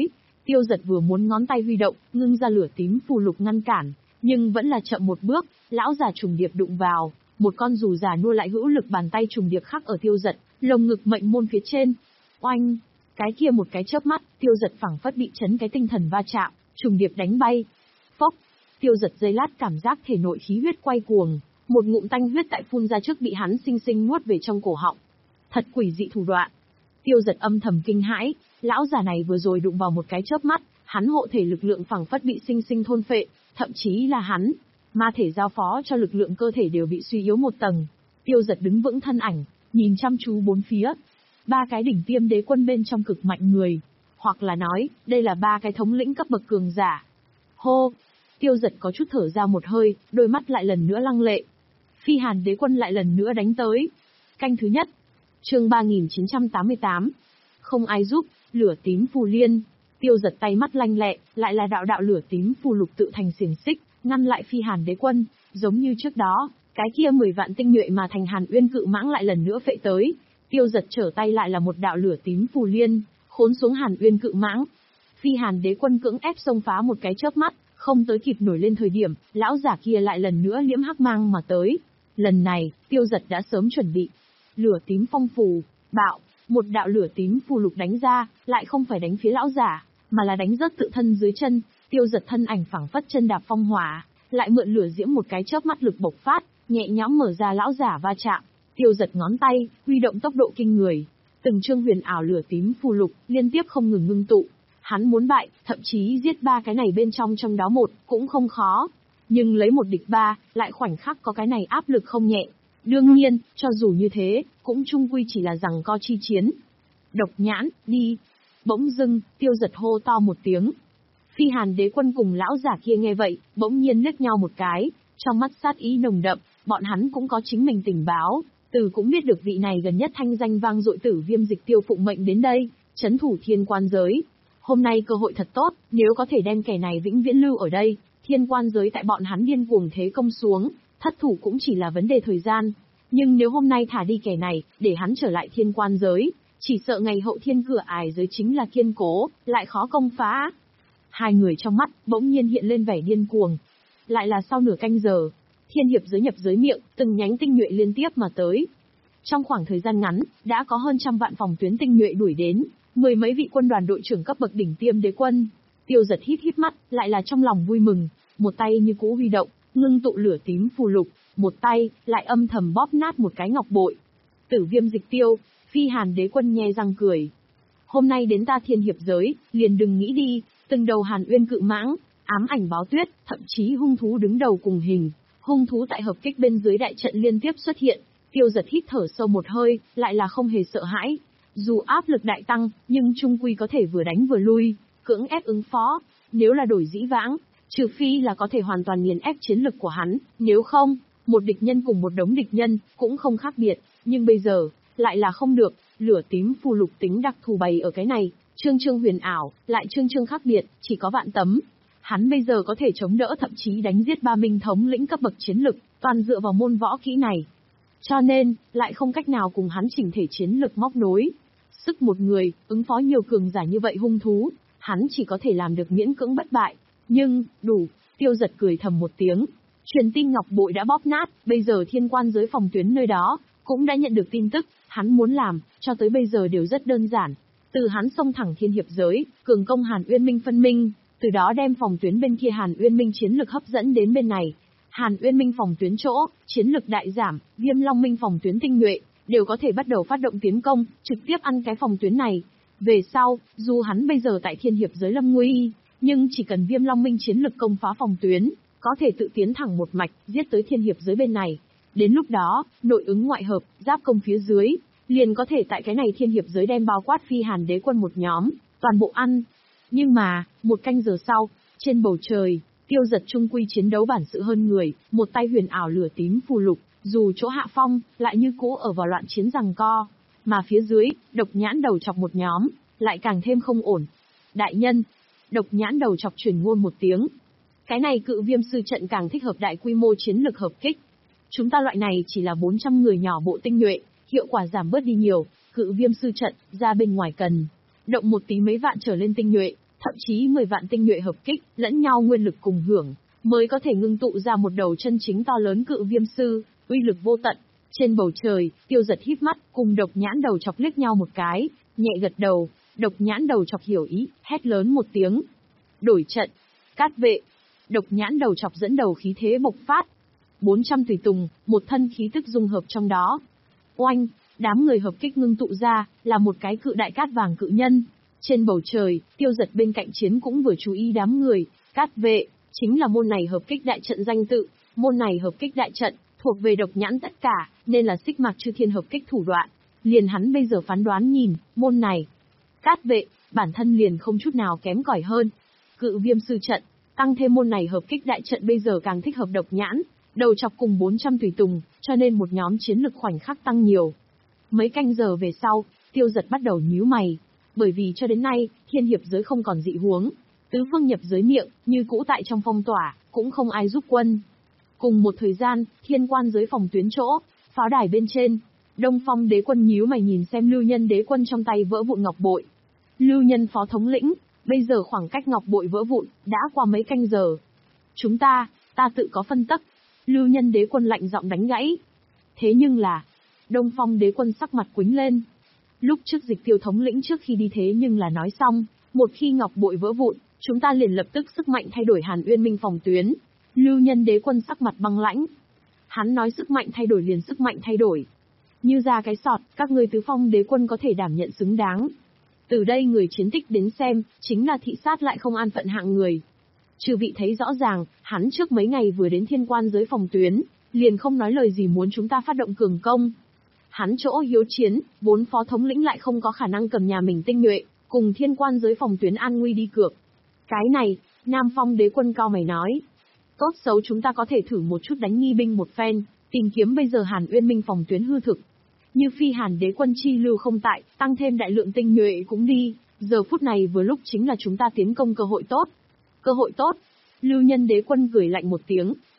Tiêu Giật vừa muốn ngón tay huy động, ngưng ra lửa tím phù lục ngăn cản, nhưng vẫn là chậm một bước, lão già trùng điệp đụng vào, một con dù già nua lại hữu lực bàn tay trùng điệp khắc ở Tiêu Giật, lồng ngực mệnh môn phía trên. Oanh! Cái kia một cái chớp mắt, Tiêu Giật phảng phất bị chấn cái tinh thần va chạm, trùng điệp đánh bay. Phốc! Tiêu Giật giây lát cảm giác thể nội khí huyết quay cuồng, một ngụm tanh huyết tại phun ra trước bị hắn sinh sinh nuốt về trong cổ họng. Thật quỷ dị thủ đoạn. Tiêu Giật âm thầm kinh hãi, lão già này vừa rồi đụng vào một cái chớp mắt, hắn hộ thể lực lượng phảng phất bị sinh sinh thôn phệ, thậm chí là hắn, ma thể giao phó cho lực lượng cơ thể đều bị suy yếu một tầng. Tiêu Giật đứng vững thân ảnh, nhìn chăm chú bốn phía. Ba cái đỉnh tiêm đế quân bên trong cực mạnh người, hoặc là nói, đây là ba cái thống lĩnh cấp bậc cường giả. Hô! Tiêu Giật có chút thở ra một hơi, đôi mắt lại lần nữa lăng lệ. Phi Hàn đế quân lại lần nữa đánh tới. Canh thứ nhất. Chương ba nghìn chín trăm tám mươi tám. Không ai giúp, lửa tím phù liên. Tiêu Giật tay mắt lanh lẹ, lại là đạo đạo lửa tím phù lục tự thành xiềng xích, ngăn lại Phi Hàn đế quân, giống như trước đó, cái kia mười vạn tinh nhuệ mà thành Hàn Uyên cự mãng lại lần nữa phệ tới. Tiêu Giật trở tay lại là một đạo lửa tím phù liên, khốn xuống Hàn Uyên cự mãng. Phi Hàn đế quân cưỡng ép xông phá một cái chớp mắt, không tới kịp nổi lên thời điểm, lão giả kia lại lần nữa liễm hắc mang mà tới. Lần này, Tiêu Giật đã sớm chuẩn bị. Lửa tím phong phù, bạo, một đạo lửa tím phù lục đánh ra, lại không phải đánh phía lão giả, mà là đánh rớt tự thân dưới chân. Tiêu Giật thân ảnh phẳng phất chân đạp phong hỏa, lại mượn lửa diễm một cái chớp mắt lực bộc phát, nhẹ nhõm mở ra lão giả va chạm. Tiêu Giật ngón tay, huy động tốc độ kinh người, từng chương huyền ảo lửa tím phù lục liên tiếp không ngừng ngưng tụ. Hắn muốn bại, thậm chí giết ba cái này bên trong trong đó một, cũng không khó. Nhưng lấy một địch ba, lại khoảnh khắc có cái này áp lực không nhẹ. Đương nhiên, cho dù như thế, cũng chung quy chỉ là giằng co chi chiến. Độc nhãn, đi. Bỗng dưng, Tiêu Giật hô to một tiếng. Phi Hàn đế quân cùng lão giả kia nghe vậy, bỗng nhiên liếc nhau một cái, trong mắt sát ý nồng đậm, bọn hắn cũng có chính mình tình báo. Từ cũng biết được vị này gần nhất thanh danh vang dội Tử Viêm Dịch Tiêu phụng mệnh đến đây, trấn thủ thiên quan giới. Hôm nay cơ hội thật tốt, nếu có thể đem kẻ này vĩnh viễn lưu ở đây, thiên quan giới tại bọn hắn điên cuồng thế công xuống, thất thủ cũng chỉ là vấn đề thời gian. Nhưng nếu hôm nay thả đi kẻ này, để hắn trở lại thiên quan giới, chỉ sợ ngày hậu thiên cửa ải giới chính là kiên cố, lại khó công phá. Hai người trong mắt, bỗng nhiên hiện lên vẻ điên cuồng. Lại là sau nửa canh giờ, thiên hiệp giới nhập giới miệng, từng nhánh tinh nhuệ liên tiếp mà tới. Trong khoảng thời gian ngắn, đã có hơn trăm vạn phòng tuyến tinh nhuệ đuổi đến, mười mấy vị quân đoàn đội trưởng cấp bậc đỉnh tiêm đế quân. Tiêu Giật híp híp mắt, lại là trong lòng vui mừng, một tay như cũ huy động, ngưng tụ lửa tím phù lục, một tay lại âm thầm bóp nát một cái ngọc bội. Tử Viêm Dịch Tiêu, Phi Hàn đế quân nhe răng cười. Hôm nay đến ta thiên hiệp giới, liền đừng nghĩ đi, từng đầu Hàn Uyên cự mãng, ám ảnh báo tuyết, thậm chí hung thú đứng đầu cùng hình, hung thú tại hợp kích bên dưới đại trận liên tiếp xuất hiện. Tiêu Giật hít thở sâu một hơi, lại là không hề sợ hãi. Dù áp lực đại tăng, nhưng trung quy có thể vừa đánh vừa lui, cưỡng ép ứng phó. Nếu là đổi dĩ vãng, trừ phi là có thể hoàn toàn nghiền ép chiến lực của hắn, nếu không, một địch nhân cùng một đống địch nhân, cũng không khác biệt. Nhưng bây giờ, lại là không được, lửa tím phù lục tính đặc thù bày ở cái này, chương chương huyền ảo, lại chương chương khác biệt, chỉ có vạn tấm. Hắn bây giờ có thể chống đỡ thậm chí đánh giết ba minh thống lĩnh cấp bậc chiến lực, toàn dựa vào môn võ kỹ này. Cho nên, lại không cách nào cùng hắn chỉnh thể chiến lực móc nối. Sức một người, ứng phó nhiều cường giả như vậy hung thú, hắn chỉ có thể làm được miễn cưỡng bất bại. Nhưng, đủ, Tiêu Giật cười thầm một tiếng. Truyền tin ngọc bội đã bóp nát, bây giờ thiên quan giới phòng tuyến nơi đó, cũng đã nhận được tin tức, hắn muốn làm, cho tới bây giờ đều rất đơn giản. Từ hắn xông thẳng thiên hiệp giới, cường công Hàn Uyên Minh phân minh, từ đó đem phòng tuyến bên kia Hàn Uyên Minh chiến lực hấp dẫn đến bên này. Hàn Uyên Minh phòng tuyến chỗ, chiến lực đại giảm, Viêm Long Minh phòng tuyến tinh nhuệ, đều có thể bắt đầu phát động tiến công, trực tiếp ăn cái phòng tuyến này. Về sau, dù hắn bây giờ tại thiên hiệp giới lâm nguy, nhưng chỉ cần Viêm Long Minh chiến lực công phá phòng tuyến, có thể tự tiến thẳng một mạch, giết tới thiên hiệp giới bên này. Đến lúc đó, nội ứng ngoại hợp, giáp công phía dưới, liền có thể tại cái này thiên hiệp giới đem bao quát Phi Hàn đế quân một nhóm, toàn bộ ăn. Nhưng mà, một canh giờ sau, trên bầu trời, Tiêu Giật trung quy chiến đấu bản sự hơn người, một tay huyền ảo lửa tím phù lục, dù chỗ hạ phong, lại như cũ ở vào loạn chiến giằng co. Mà phía dưới, độc nhãn đầu chọc một nhóm, lại càng thêm không ổn. Đại nhân, độc nhãn đầu chọc truyền ngôn một tiếng. Cái này cự viêm sư trận càng thích hợp đại quy mô chiến lực hợp kích. Chúng ta loại này chỉ là bốn trăm người nhỏ bộ tinh nhuệ, hiệu quả giảm bớt đi nhiều, cự viêm sư trận, ra bên ngoài cần. Động một tí mấy vạn trở lên tinh nhuệ, Thậm chí mười vạn tinh nhuệ hợp kích, lẫn nhau nguyên lực cùng hưởng, mới có thể ngưng tụ ra một đầu chân chính to lớn cự viêm sư, uy lực vô tận. Trên bầu trời, Tiêu Giật híp mắt, cùng Độc Nhãn Đầu Chọc liếc nhau một cái, nhẹ gật đầu. Độc Nhãn Đầu Chọc hiểu ý, hét lớn một tiếng. Đổi trận, cát vệ. Độc Nhãn Đầu Chọc dẫn đầu khí thế bộc phát. bốn trăm tùy tùng, một thân khí tức dung hợp trong đó. Oanh, đám người hợp kích ngưng tụ ra, là một cái cự đại cát vàng cự nhân. Trên bầu trời, Tiêu Giật bên cạnh chiến cũng vừa chú ý đám người, cát vệ, chính là môn này hợp kích đại trận danh tự. Môn này hợp kích đại trận, thuộc về Độc Nhãn tất cả, nên là xích mạc chư thiên hợp kích thủ đoạn. Liền hắn bây giờ phán đoán nhìn, môn này, cát vệ, bản thân liền không chút nào kém cỏi hơn. Cự viêm sư trận, tăng thêm môn này hợp kích đại trận bây giờ càng thích hợp Độc Nhãn, Đầu Chọc cùng bốn trăm tùy tùng, cho nên một nhóm chiến lực khoảnh khắc tăng nhiều. Mấy canh giờ về sau, Tiêu Giật bắt đầu nhíu mày, bởi vì cho đến nay, thiên hiệp giới không còn dị huống. Tứ phương nhập giới miệng, như cũ tại trong phong tỏa, cũng không ai giúp quân. Cùng một thời gian, thiên quan giới phòng tuyến chỗ, pháo đài bên trên, Đông Phong đế quân nhíu mày nhìn xem Lưu Nhân đế quân trong tay vỡ vụn ngọc bội. Lưu Nhân phó thống lĩnh, bây giờ khoảng cách ngọc bội vỡ vụn, đã qua mấy canh giờ. Chúng ta, ta tự có phân tắc. Lưu Nhân đế quân lạnh giọng đánh gãy. Thế nhưng là, Đông Phong đế quân sắc mặt quĩnh lên. Lúc trước Dịch Tiêu thống lĩnh trước khi đi thế nhưng là nói xong, một khi ngọc bội vỡ vụn, chúng ta liền lập tức sức mạnh thay đổi Hàn Uyên Minh phòng tuyến. Lưu Nhân đế quân sắc mặt băng lãnh. Hắn nói sức mạnh thay đổi liền sức mạnh thay đổi. Như ra cái sọt, các ngươi tứ phong đế quân có thể đảm nhận xứng đáng. Từ đây người chiến tích đến xem, chính là thị sát lại không an phận hạng người. Chư vị thấy rõ ràng, hắn trước mấy ngày vừa đến thiên quan giới phòng tuyến, liền không nói lời gì muốn chúng ta phát động cường công. Hắn chỗ hiếu chiến, bốn phó thống lĩnh lại không có khả năng cầm nhà mình tinh nhuệ, cùng thiên quan giới phòng tuyến an nguy đi cược. Cái này, Nam Phong đế quân cao mày nói. Tốt xấu chúng ta có thể thử một chút đánh nghi binh một phen, tìm kiếm bây giờ Hàn Uyên Minh phòng tuyến hư thực. Như phi Hàn đế quân chi lưu không tại, tăng thêm đại lượng tinh nhuệ cũng đi, giờ phút này vừa lúc chính là chúng ta tiến công cơ hội tốt. Cơ hội tốt. Lưu Nhân đế quân cười lạnh một tiếng,